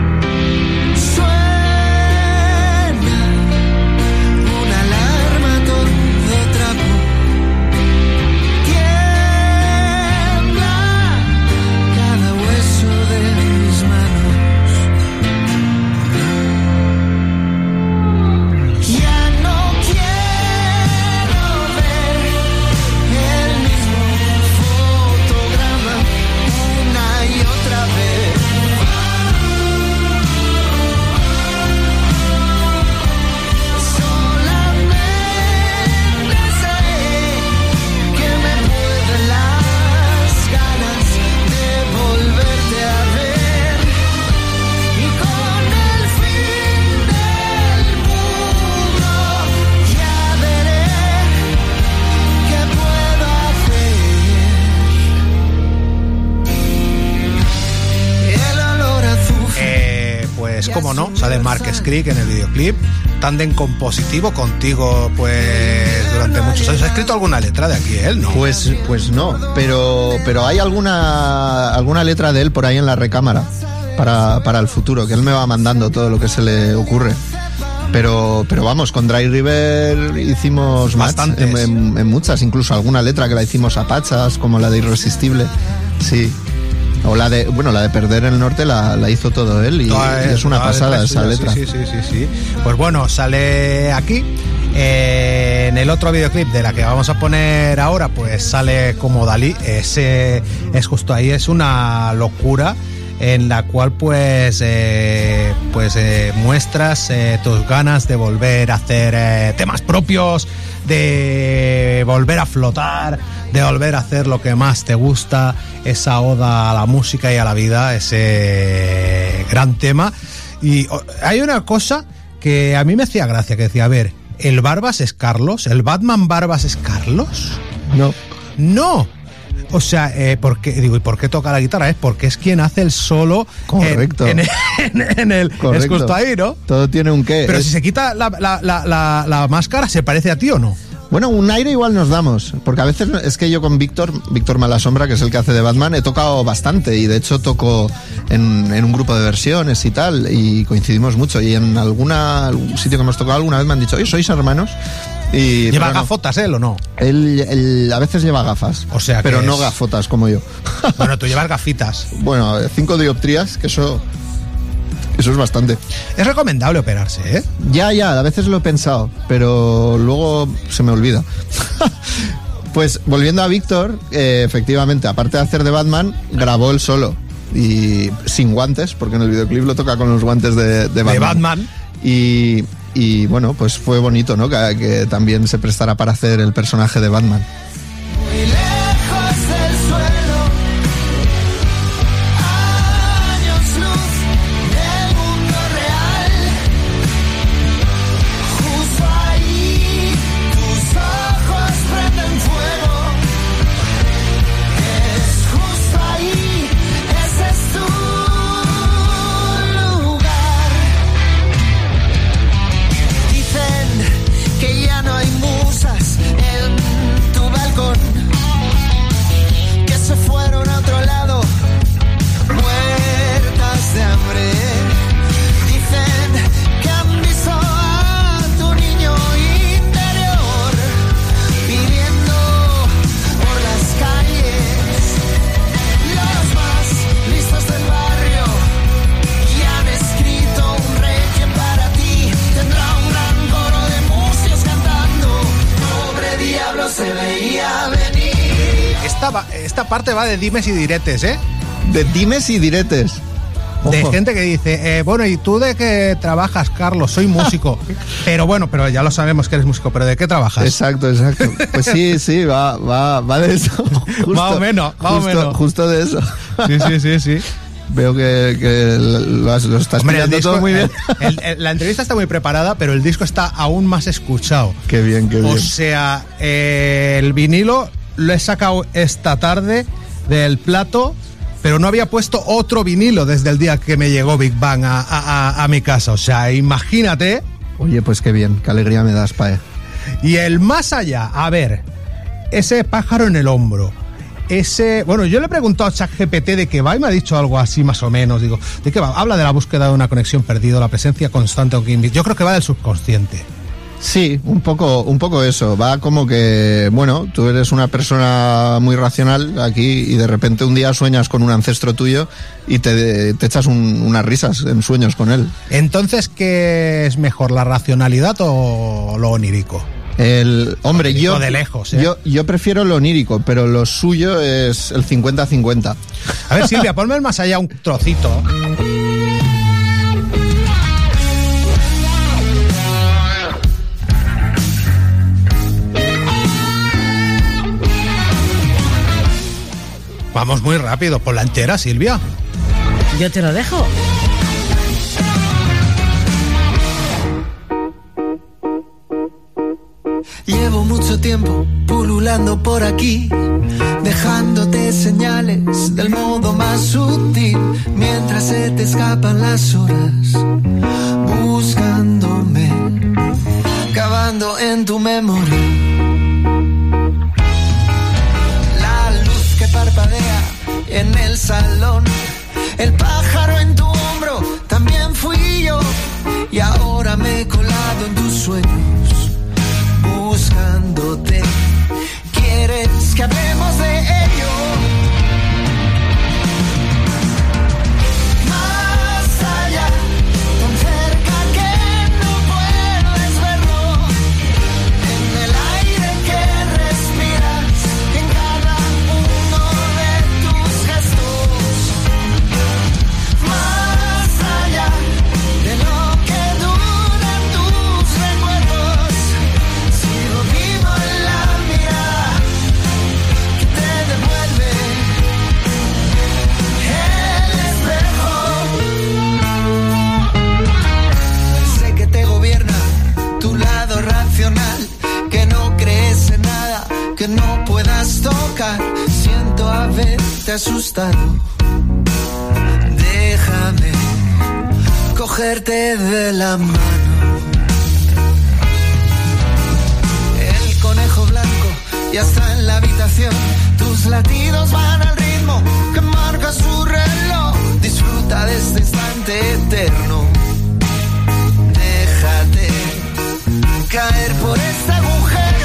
Cómo no, sale Mark Skrick en el videoclip, tándem compositivo contigo pues durante muchos años. ¿Ha escrito alguna letra de aquí él? No. Pues, pues no, pero, pero hay alguna, alguna letra de él por ahí en la recámara para, para el futuro, que él me va mandando todo lo que se le ocurre. Pero, pero vamos, con Dry River hicimos bastantes, en, en, en muchas, incluso alguna letra que la hicimos a pachas, como la de Irresistible, sí. O la de, bueno, la de Perder el Norte la, la hizo todo él y, toda, y es una pasada esa letra. Sí, sí, sí, sí, sí. Pues bueno, sale aquí. Eh, en el otro videoclip de la que vamos a poner ahora, pues sale como Dalí. Ese es justo ahí, es una locura en la cual pues eh, pues eh, muestras eh, tus ganas de volver a hacer eh, temas propios, de volver a flotar, de volver a hacer lo que más te gusta, esa oda a la música y a la vida, ese gran tema. Y hay una cosa que a mí me hacía gracia, que decía, a ver, ¿el Barbas es Carlos? ¿El Batman Barbas es Carlos? No. No. O sea, eh, ¿por qué? Digo, ¿y por qué toca la guitarra? Es porque es quien hace el solo. Correcto. En, en, en el. Correcto. Es justo ahí, ¿no? Todo tiene un qué. Pero es... si se quita la, la, la, la, la máscara, ¿se parece a ti o no? Bueno, un aire igual nos damos, porque a veces es que yo con Víctor, Víctor Malasombra, que es el que hace de Batman, he tocado bastante y de hecho toco en, en un grupo de versiones y tal, y coincidimos mucho. Y en alguna algún sitio que hemos tocado alguna vez me han dicho, oye, ¿sois hermanos? Y, ¿Lleva no. gafotas él o no? Él, él a veces lleva gafas, O sea que pero no es- gafotas como yo. Bueno, tú llevas gafitas. Bueno, cinco dioptrías, que eso, eso es bastante. Es recomendable operarse, ¿eh? Ya, ya, a veces lo he pensado, pero luego se me olvida. Pues volviendo a Víctor, eh, efectivamente, aparte de hacer de Batman, grabó el solo. Y sin guantes, porque en el videoclip lo toca con los guantes de, de Batman. De Batman. Y, y bueno, pues fue bonito, ¿no? Que, que también se prestara para hacer el personaje de Batman. Muy lejos del suelo, años luz del mundo real. Justo ahí, tus ojos prenden fuego. Es justo ahí, ese es tu lugar. Dicen que ya no hay musas en tu balcón, que se fueron a otro lado, muertas de hambre. Dicen que han visto a tu niño interior pidiendo por las calles. Los más listos del barrio ya han escrito un requiem para ti. Tendrá un gran coro de músicos cantando. Pobre diablo se veía venir. Esta, va- esta parte va de dimes y diretes, ¿eh? De dimes y diretes. De Ojo. gente que dice, eh, bueno, ¿y tú de qué trabajas, Carlos? Soy músico. Pero bueno, pero ya lo sabemos que eres músico, pero ¿de qué trabajas? Exacto, exacto. Pues sí, sí, va, va, va de eso. Justo, Más o menos, más o justo, menos. Justo de eso. Sí, sí, sí, sí. Veo que, que lo, has- lo estás Hombre, el pillando disco- todo muy bien. el- el- la entrevista está muy preparada, pero el disco está aún más escuchado. Qué bien, qué bien. O sea, eh, el vinilo lo he sacado esta tarde del plato, pero no había puesto otro vinilo desde el día que me llegó Big Bang a, a- a- a mi casa. O sea, imagínate. Oye, pues qué bien, qué alegría me das, Pae. Y el más allá, a ver, ese pájaro en el hombro. Ese, bueno, yo le he preguntado a ChatGPT de qué va y me ha dicho algo así más o menos. Digo, ¿de qué va? Habla de la búsqueda de una conexión perdida, la presencia constante. o que invi- Yo creo que va del subconsciente. Sí, un poco, un poco eso. Va como que, bueno, tú eres una persona muy racional aquí y de repente un día sueñas con un ancestro tuyo y te, te echas un- unas risas en sueños con él. Entonces, ¿qué es mejor, la racionalidad o lo onírico? El, hombre, Onírico yo, de lejos, ¿eh? yo, yo prefiero lo onírico, pero lo suyo es el cincuenta cincuenta. A ver, Silvia, ponme el más allá un trocito. Vamos muy rápido, por la entera, Silvia. Yo te lo dejo. Llevo mucho tiempo pululando por aquí, dejándote señales del modo más sutil, mientras se te escapan las horas, buscándome, cavando en tu memoria. La luz que parpadea en el salón, el pájaro en tu hombro, también fui yo, y ahora me he colado en tus sueños, buscándote. ¿Quieres que hablemos de ello? Más allá, tan cerca que no puedes verlo, en el aire que respiras, en cada uno de tus gestos. Más allá de lo que duran tus recuerdos, sigo vivo en la mirada que te devuelve verte asustado. Déjame cogerte de la mano. El conejo blanco ya está en la habitación. Tus latidos van al ritmo que marca su reloj. Disfruta de este instante eterno. Déjate caer por este agujero.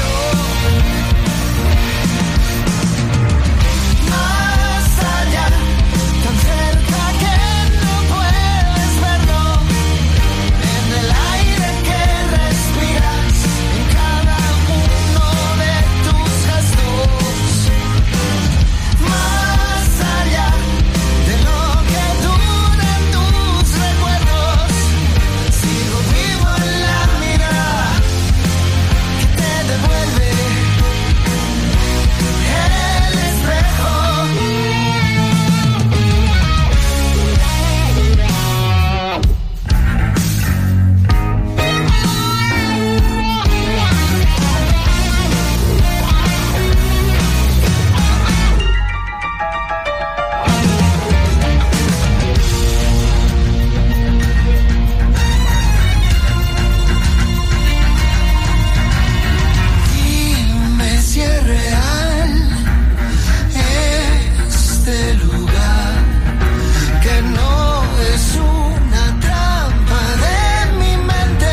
Más allá, tan cerca que no puedes verlo. En el aire que respiras, en cada uno de tus gestos. Más allá de lo que duran tus recuerdos. Sigo vivo en la mirada que te devuelve el espejo. Dime si es real este lugar, que no es una trampa de mi mente.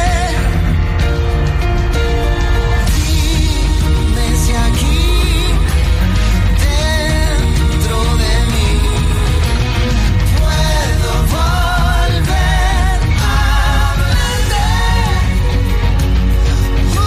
Dime si aquí, dentro de mí, puedo volver a hablarte. Uh, uh.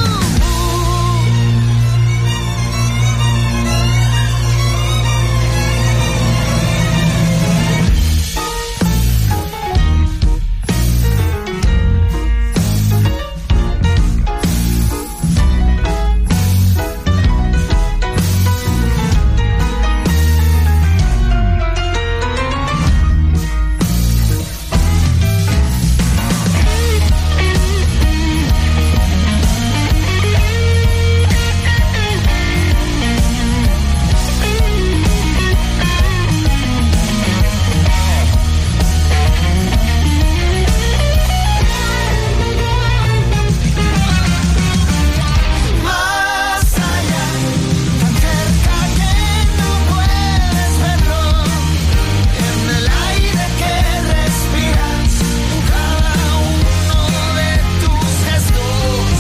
Más allá, tan cerca que no puedes verlo. En el aire que respiras, en cada uno de tus gestos.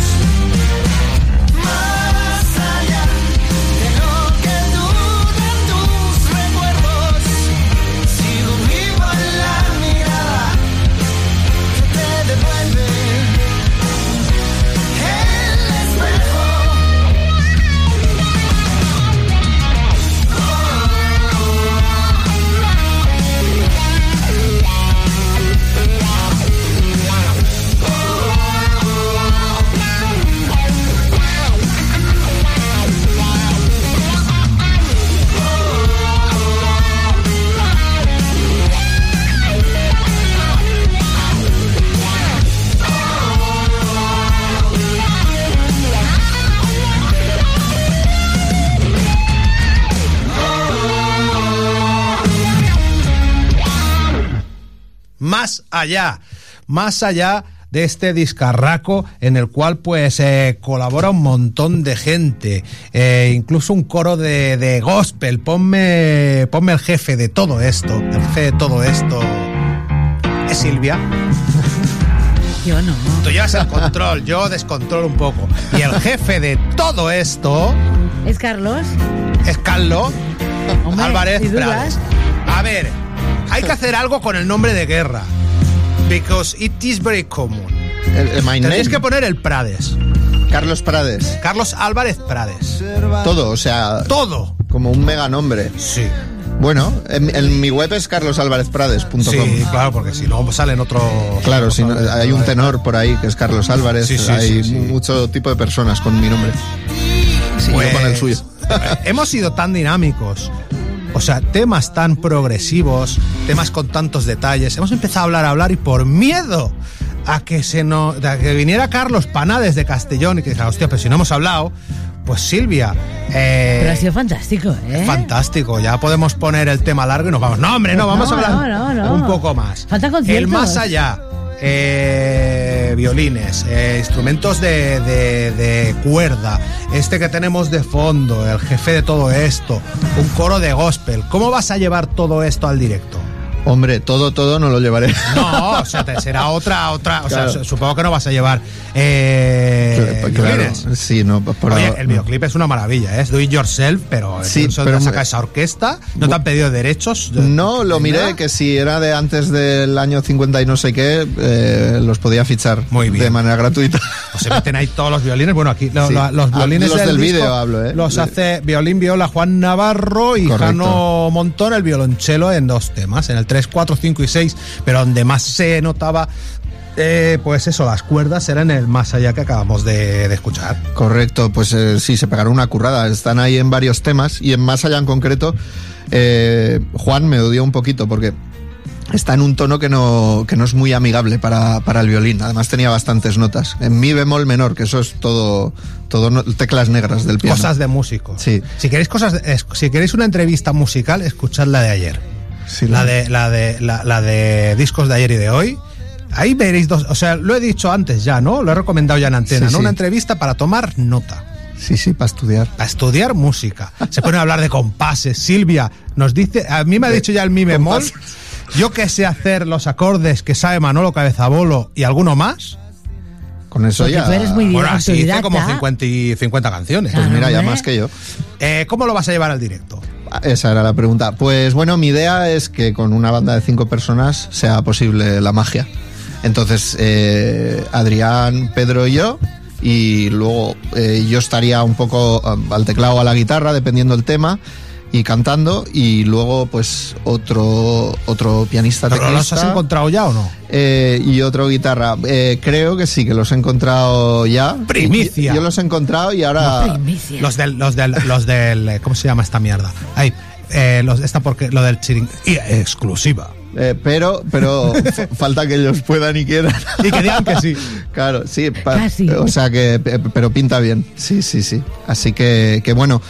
Más allá de lo que duran tus recuerdos. Sigo vivo en la mirada que te devuelve el espejo. Más allá, más allá de este discarraco en el cual pues eh, colabora un montón de gente, eh, incluso un coro de, de gospel. Ponme, ponme el jefe de todo esto, el jefe de todo esto es Silvia. Yo no. Tú llevas el control, yo descontrolo un poco. Y el jefe de todo esto ¿Es Carlos? es Carlos Hombre, Álvarez sin dudas. Prades. A ver, hay que hacer algo con el nombre de guerra. Because it is very common. El, el my Tendréis name, que poner el Prades. Carlos Prades. Carlos Álvarez Prades. Todo, o sea, Todo. como un mega nombre. Sí. Bueno, en, en mi web es carlos álvarez prades punto com. Sí, claro, porque si no salen otro... Claro, si no, hay un tenor por ahí que es Carlos Álvarez. Sí, sí, hay sí, sí. mucho tipo de personas con mi nombre. Sí, Pues, yo con el suyo. hemos sido tan dinámicos. O sea, temas tan progresivos, temas con tantos detalles. Hemos empezado a hablar, a hablar y por miedo a que se no, a que viniera Carlos Paná desde Castellón y que dijera, hostia, pero si no hemos hablado, pues Silvia. Eh, Pero ha sido fantástico, ¿eh? Fantástico, ya podemos poner el tema largo y nos vamos. No, hombre, no, vamos No, a hablar no, no, no. un poco más. Faltan conciertos. El más allá. Eh, violines, eh, instrumentos de, de, de cuerda, este que tenemos de fondo, el jefe de todo esto, un coro de gospel. ¿Cómo vas a llevar todo esto al directo? Hombre, todo, todo no lo llevaré. No, o sea, te será otra, otra. O Claro. sea, supongo que no vas a llevar eh, Claro, violines. sí, no, pero, Oye, el videoclip es una maravilla, ¿eh? Es do it yourself, pero Sí, eso pero de sacar mu- esa orquesta, ¿no te han pedido derechos? No, lo ¿Ni miré, nada? que si era de antes del año cincuenta y no sé qué, eh, los podía fichar Muy bien. de manera gratuita. O se meten ahí todos los violines. Bueno, aquí lo- Sí. lo- los Ah, violines los del disco vídeo hablo, ¿eh? los De- hace violín, viola Juan Navarro y Correcto. Jano Montón, el violonchelo en dos temas, en el tres, cuatro, cinco y seis, pero donde más se notaba, eh, pues eso, las cuerdas eran el más allá que acabamos de, de escuchar. Correcto, pues eh, sí, se pegaron una currada. Están ahí en varios temas y en Más Allá en concreto, eh, Juan me odió un poquito porque está en un tono que no, que no es muy amigable para, para el violín. Además tenía bastantes notas. En mi bemol menor, que eso es todo, todo no- teclas negras del piano. Cosas de músico. Sí. Si queréis cosas, de- es- si queréis una entrevista musical, escuchad la de ayer. Sí, La ¿no? de, la de, la, la de discos de ayer y de hoy. Ahí veréis dos, o sea, lo he dicho antes ya, ¿no? Lo he recomendado ya en antena, Sí, ¿no? sí. Una entrevista para tomar nota, Sí, sí, para estudiar. para estudiar música. Se pueden hablar de compases. Silvia nos dice, a mí me ha dicho ya el mi bemol. Yo que sé hacer los acordes que sabe Manolo Cabezabolo y alguno más. Con eso Porque ya. tú eres muy bien Bueno, así hice autodidacta. como cincuenta, y cincuenta canciones. Pues mira, ya Hombre. más que yo. Eh, ¿Cómo lo vas a llevar al directo? Esa era la pregunta. Pues bueno, mi idea es que con una banda de cinco personas sea posible la magia. Entonces, eh, Adrián, Pedro y yo, y luego eh, yo estaría un poco um, al teclado o a la guitarra, dependiendo del tema, y cantando, y luego pues otro otro pianista ¿Pero teclista. los has encontrado ya o no? Eh, y otro guitarra. Eh, creo que sí, que los he encontrado ya. Primicia. Yo, yo los he encontrado y ahora... Primicia. Los del, los del, los del, ¿cómo se llama esta mierda? Ay, eh, los, esta porque, lo del chiring, y exclusiva. Eh, pero pero f- falta que ellos puedan y quieran. Y que digan que sí. Claro, sí. pa- Casi. O sea que, eh, pero pinta bien. Sí, sí, sí. Así que, que bueno,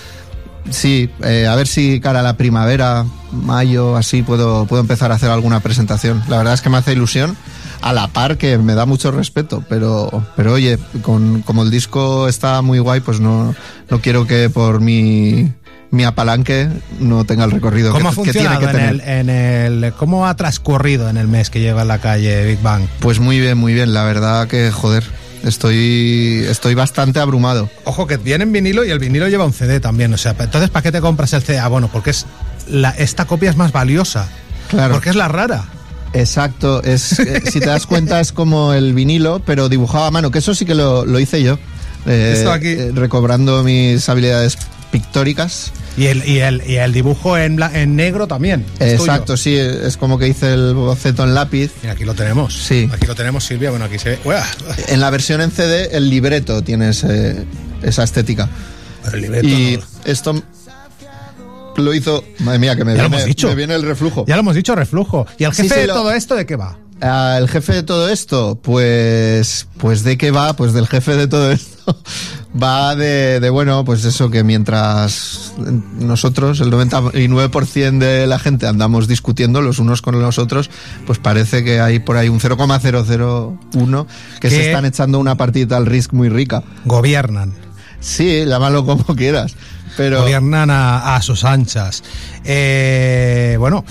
sí, eh, a ver si cara a la primavera, mayo, así puedo, puedo empezar a hacer alguna presentación. La verdad es que me hace ilusión, a la par que me da mucho respeto, pero, pero oye, con, como el disco está muy guay, pues no, no quiero que por mi, mi apalanque no tenga el recorrido ¿Cómo ha que, que tiene funcionado que en tener. el, en el, cómo ha transcurrido en el mes que lleva en la calle Big Bang? Pues muy bien, muy bien. La verdad que, joder, estoy, estoy bastante abrumado. Ojo que viene en vinilo y el vinilo lleva un C D también, o sea, entonces ¿para qué te compras el C D? Ah, bueno, porque es la, esta copia es más valiosa. Claro. Porque es la rara. Exacto, es, eh, si te das cuenta es como el vinilo, pero dibujado a mano, que eso sí que lo, lo hice yo. Eh, Esto aquí. eh, recobrando mis habilidades pictóricas. Y el, y el, y el dibujo en, bla- en negro también. es Exacto, tuyo. sí, es como que hice el boceto en lápiz. Mira, aquí lo tenemos. Sí. Aquí lo tenemos, Silvia. Bueno, aquí se ve. ¡Uah! En la versión en C D, el libreto tiene ese- esa estética. Pero el libreto Y no. esto lo hizo. Madre mía, que me, Ya lo viene, hemos dicho. me viene el reflujo. Ya lo hemos dicho, reflujo. ¿Y el Sí, jefe sí, de lo- todo esto de qué va? Ah, el jefe de todo esto, pues, pues de qué va, pues del jefe de todo esto, va de, de bueno, pues eso que mientras nosotros, el noventa y nueve por ciento de la gente andamos discutiendo los unos con los otros, pues parece que hay por ahí un cero coma cero cero uno que ¿Qué? se están echando una partida al Risk muy rica. Gobiernan. Sí, llámalo como quieras, pero... Gobiernan a, a sus anchas. Eh, bueno,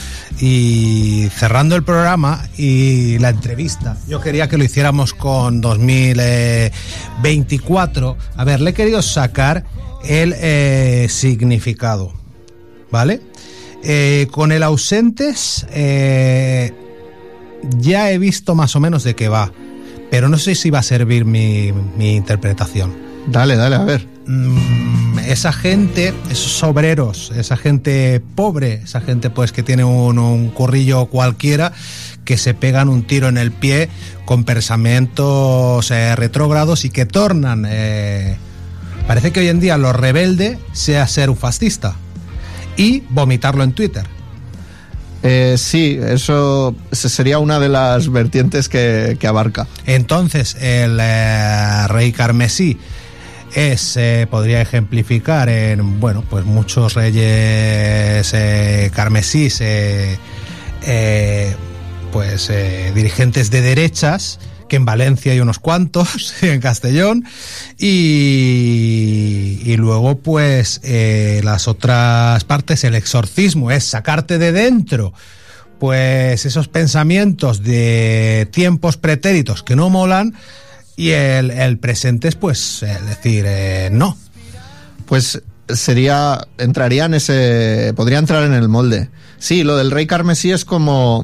y cerrando el programa y la entrevista, yo quería que lo hiciéramos con dos mil veinticuatro. A ver, le he querido sacar el eh, significado, ¿vale? Eh, con el ausentes eh, ya he visto más o menos de qué va, pero no sé si va a servir mi, mi interpretación. Dale, dale, a ver. Mm, esa gente, esos obreros, esa gente pobre, esa gente pues que tiene un, un currillo cualquiera, que se pegan un tiro en el pie con pensamientos eh, retrógrados y que tornan. Eh, parece que hoy en día lo rebelde sea ser un fascista y vomitarlo en Twitter. Eh, sí, eso sería una de las vertientes que, que abarca. Entonces el eh, rey carmesí es, eh, podría ejemplificar en, bueno, pues muchos reyes eh, carmesís, eh, eh, pues eh, dirigentes de derechas, que en Valencia hay unos cuantos, en Castellón, y, y luego pues eh, las otras partes, el exorcismo es sacarte de dentro pues esos pensamientos de tiempos pretéritos que no molan, y el, el presente es pues eh, decir eh, no. Pues sería, entraría en ese, podría entrar en el molde. Sí, lo del rey carmesí es como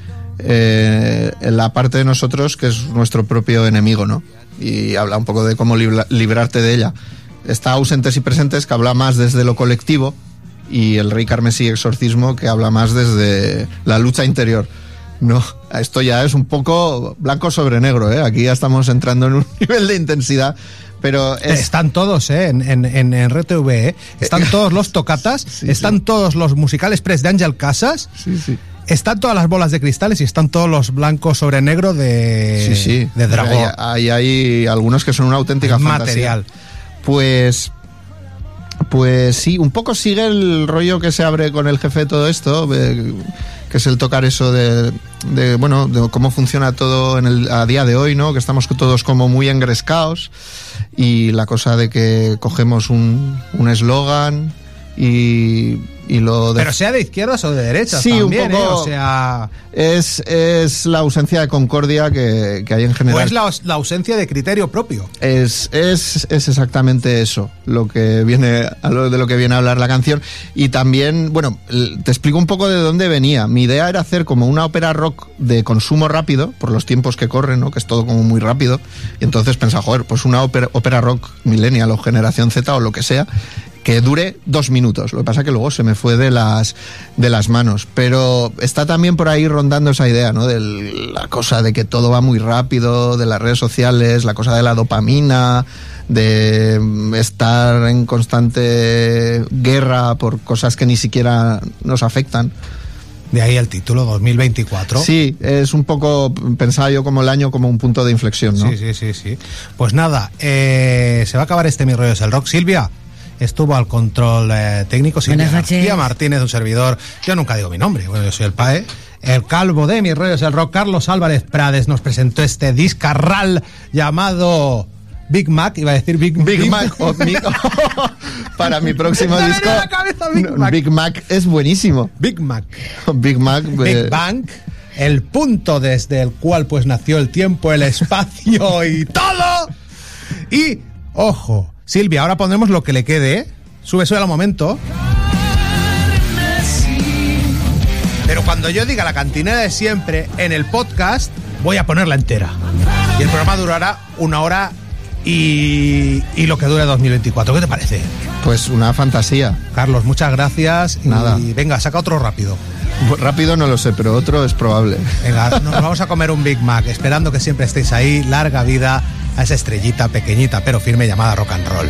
eh, la parte de nosotros que es nuestro propio enemigo, ¿no? Y habla un poco de cómo libra, librarte de ella. Está Ausentes y Presentes, que habla más desde lo colectivo, y el rey carmesí exorcismo, que habla más desde la lucha interior. No, esto ya es un poco blanco sobre negro, ¿eh? Aquí ya estamos entrando en un nivel de intensidad. Pero es... Están todos, ¿eh? En, en, en R T V, ¿eh? Están todos los tocatas, sí, están sí. todos los musicales press de Ángel Casas, sí, sí. Están todas las bolas de cristales y están todos los blancos sobre negro de, sí, sí. de dragón. Hay, hay, hay algunos que son una auténtica es fantasía. Material. Pues... Pues sí, un poco sigue el rollo que se abre con el jefe de todo esto, eh, que es el tocar eso de, de bueno, de cómo funciona todo en el, a día de hoy, ¿no? Que estamos todos como muy engrescados, y la cosa de que cogemos un un eslogan y, y lo... De... Pero sea de izquierdas o de derechas sí, también, un poco, ¿eh? O sea... Es, es la ausencia de concordia que, que hay en general. O es la, la ausencia de criterio propio. Es, es, es exactamente eso, lo que viene, a lo, de lo que viene a hablar la canción. Y también, bueno, te explico un poco de dónde venía. Mi idea era hacer como una ópera rock de consumo rápido, por los tiempos que corren, ¿no? Que es todo como muy rápido. Y entonces pensaba, joder, pues una ópera, ópera rock millennial o generación Z o lo que sea, que dure dos minutos. Lo que pasa es que luego se me fue de las, de las manos. Pero está también por ahí rondando esa idea, ¿no? De la cosa de que todo va muy rápido, de las redes sociales, la cosa de la dopamina, de estar en constante guerra por cosas que ni siquiera nos afectan. De ahí el título, dos mil veinticuatro. Sí, es un poco, pensaba yo como el año como un punto de inflexión, ¿no? Sí, sí, sí, sí. Pues nada, eh, se va a acabar este Mi Rollo es el Rock. Silvia estuvo al control eh, técnico. Silvia García Martínez, un servidor. Yo nunca digo mi nombre, bueno, yo soy el P A E. El calvo de Mi Rollo es el Rock, Carlos Álvarez Prades, nos presentó este discarral llamado Big Mac, iba a decir Big, Big, Big Mac o, mi, para mi próximo disco. Cabeza, Big, no, Mac. Big Mac es buenísimo. Big Mac. Big Mac. Big eh, Bang, el punto desde el cual pues nació el tiempo, el espacio y todo. Y, ojo, Silvia, ahora pondremos lo que le quede, ¿eh? Sube, sube al momento. Pero cuando yo diga la cantinera de siempre en el podcast, voy a ponerla entera. Y el programa durará una hora y, y lo que dure dos mil veinticuatro. ¿Qué te parece? Pues una fantasía. Carlos, muchas gracias. Nada. Y venga, saca otro rápido. Rápido no lo sé, pero otro es probable. Venga, nos vamos a comer un Big Mac, esperando que siempre estéis ahí. Larga vida a esa estrellita pequeñita pero firme llamada rock and roll.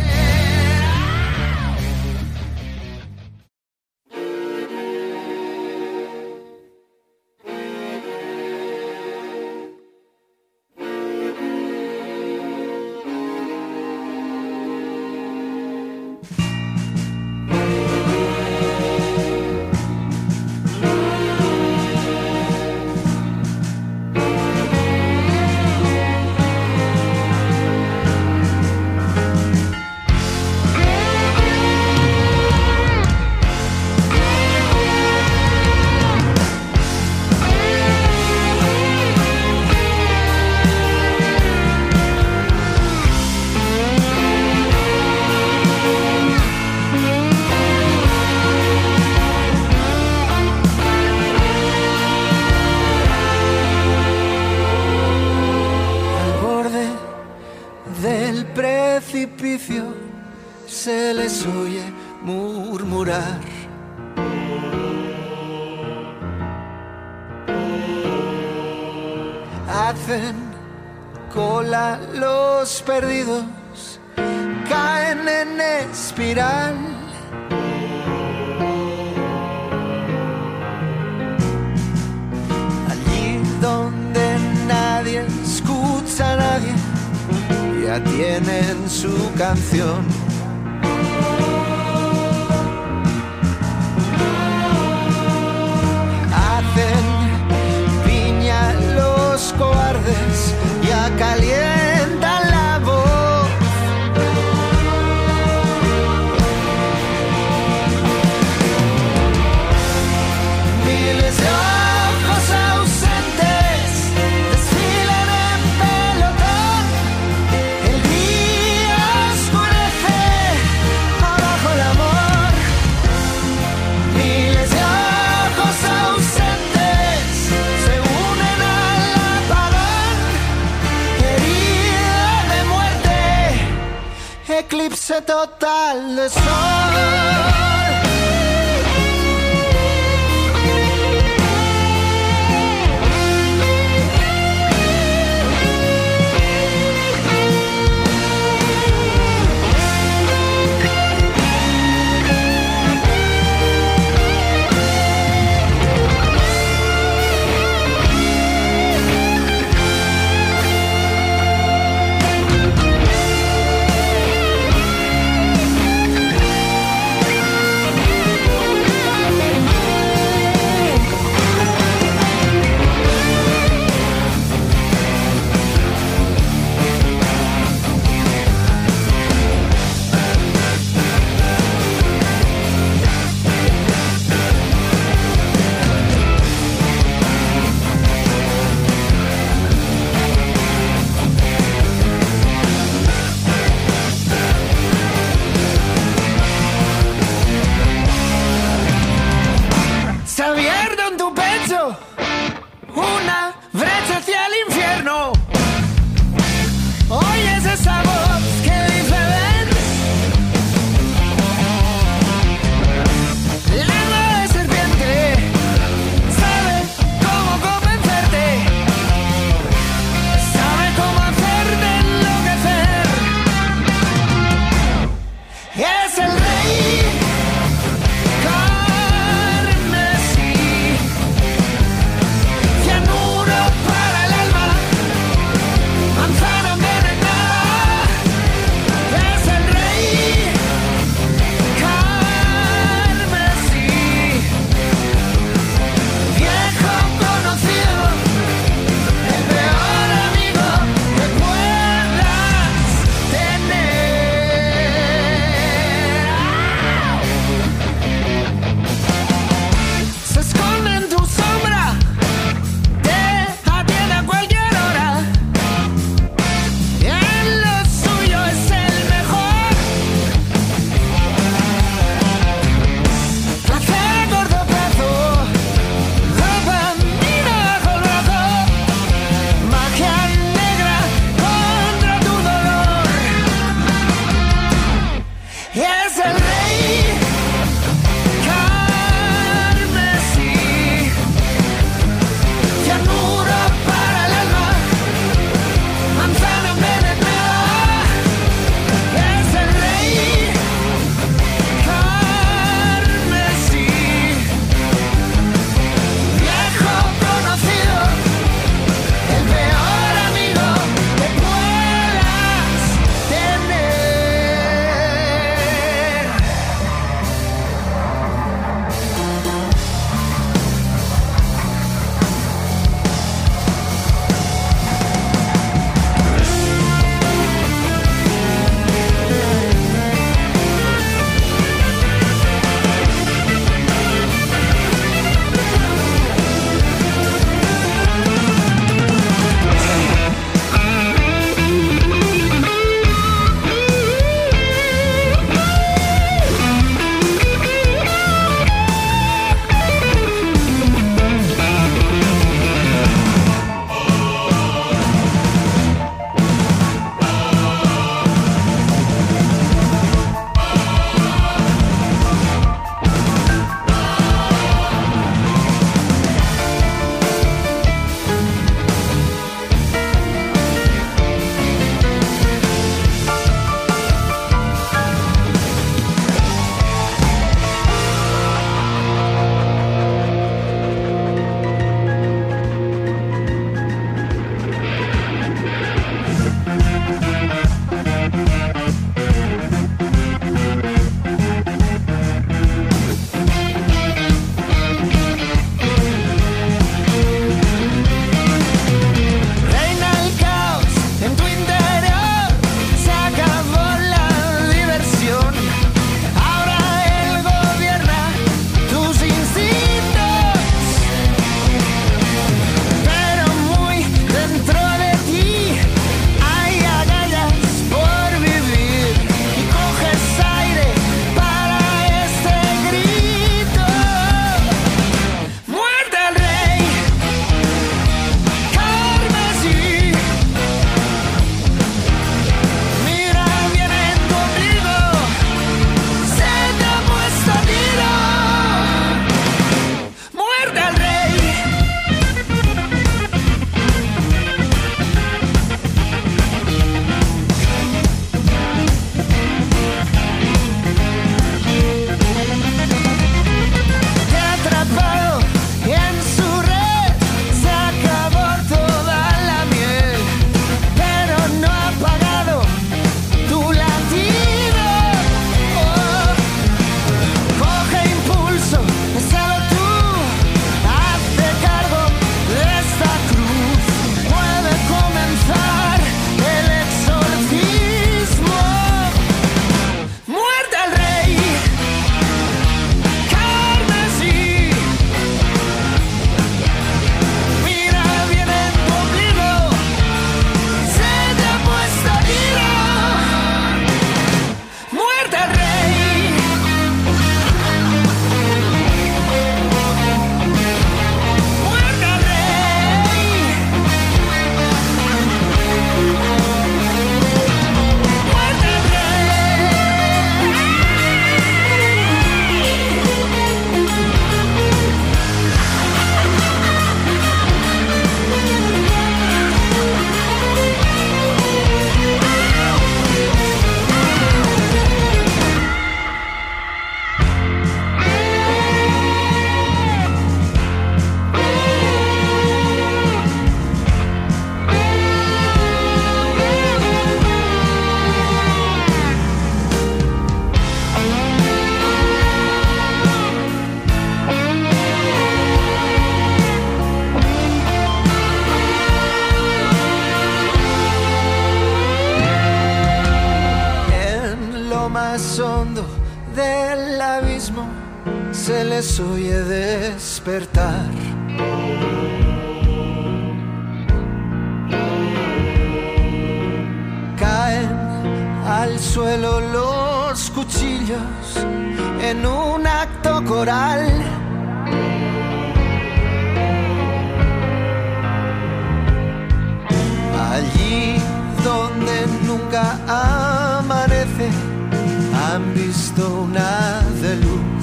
Se les oye murmurar. Hacen cola los perdidos, caen en espiral. Allí donde nadie escucha a nadie y ya tienen su canción. Hacen piña los cobardes, ya calientan la voz. Miles de ojos ausentes desfilan en pelotón. El día oscurece abajo el amor. Miles de ojos ausentes se unen al apagón. Herida de muerte, eclipse total de sol. más hondo del abismo se les oye despertar. Caen al suelo los cuchillos en un acto coral. Allí donde nunca amanece, han visto una de luz.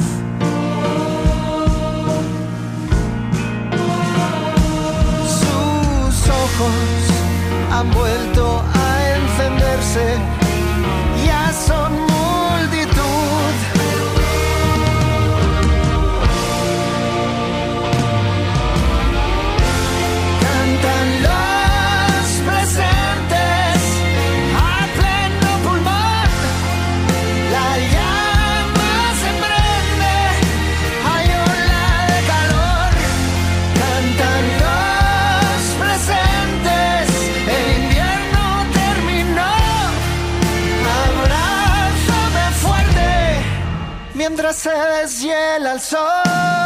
Sus ojos han vuelto a encenderse, ya son multitud. Cantan los presentes a pleno pulmón, la llama se prende, hay ola de calor. Cantan los presentes, el invierno terminó, abrázame fuerte mientras se deshiela el sol.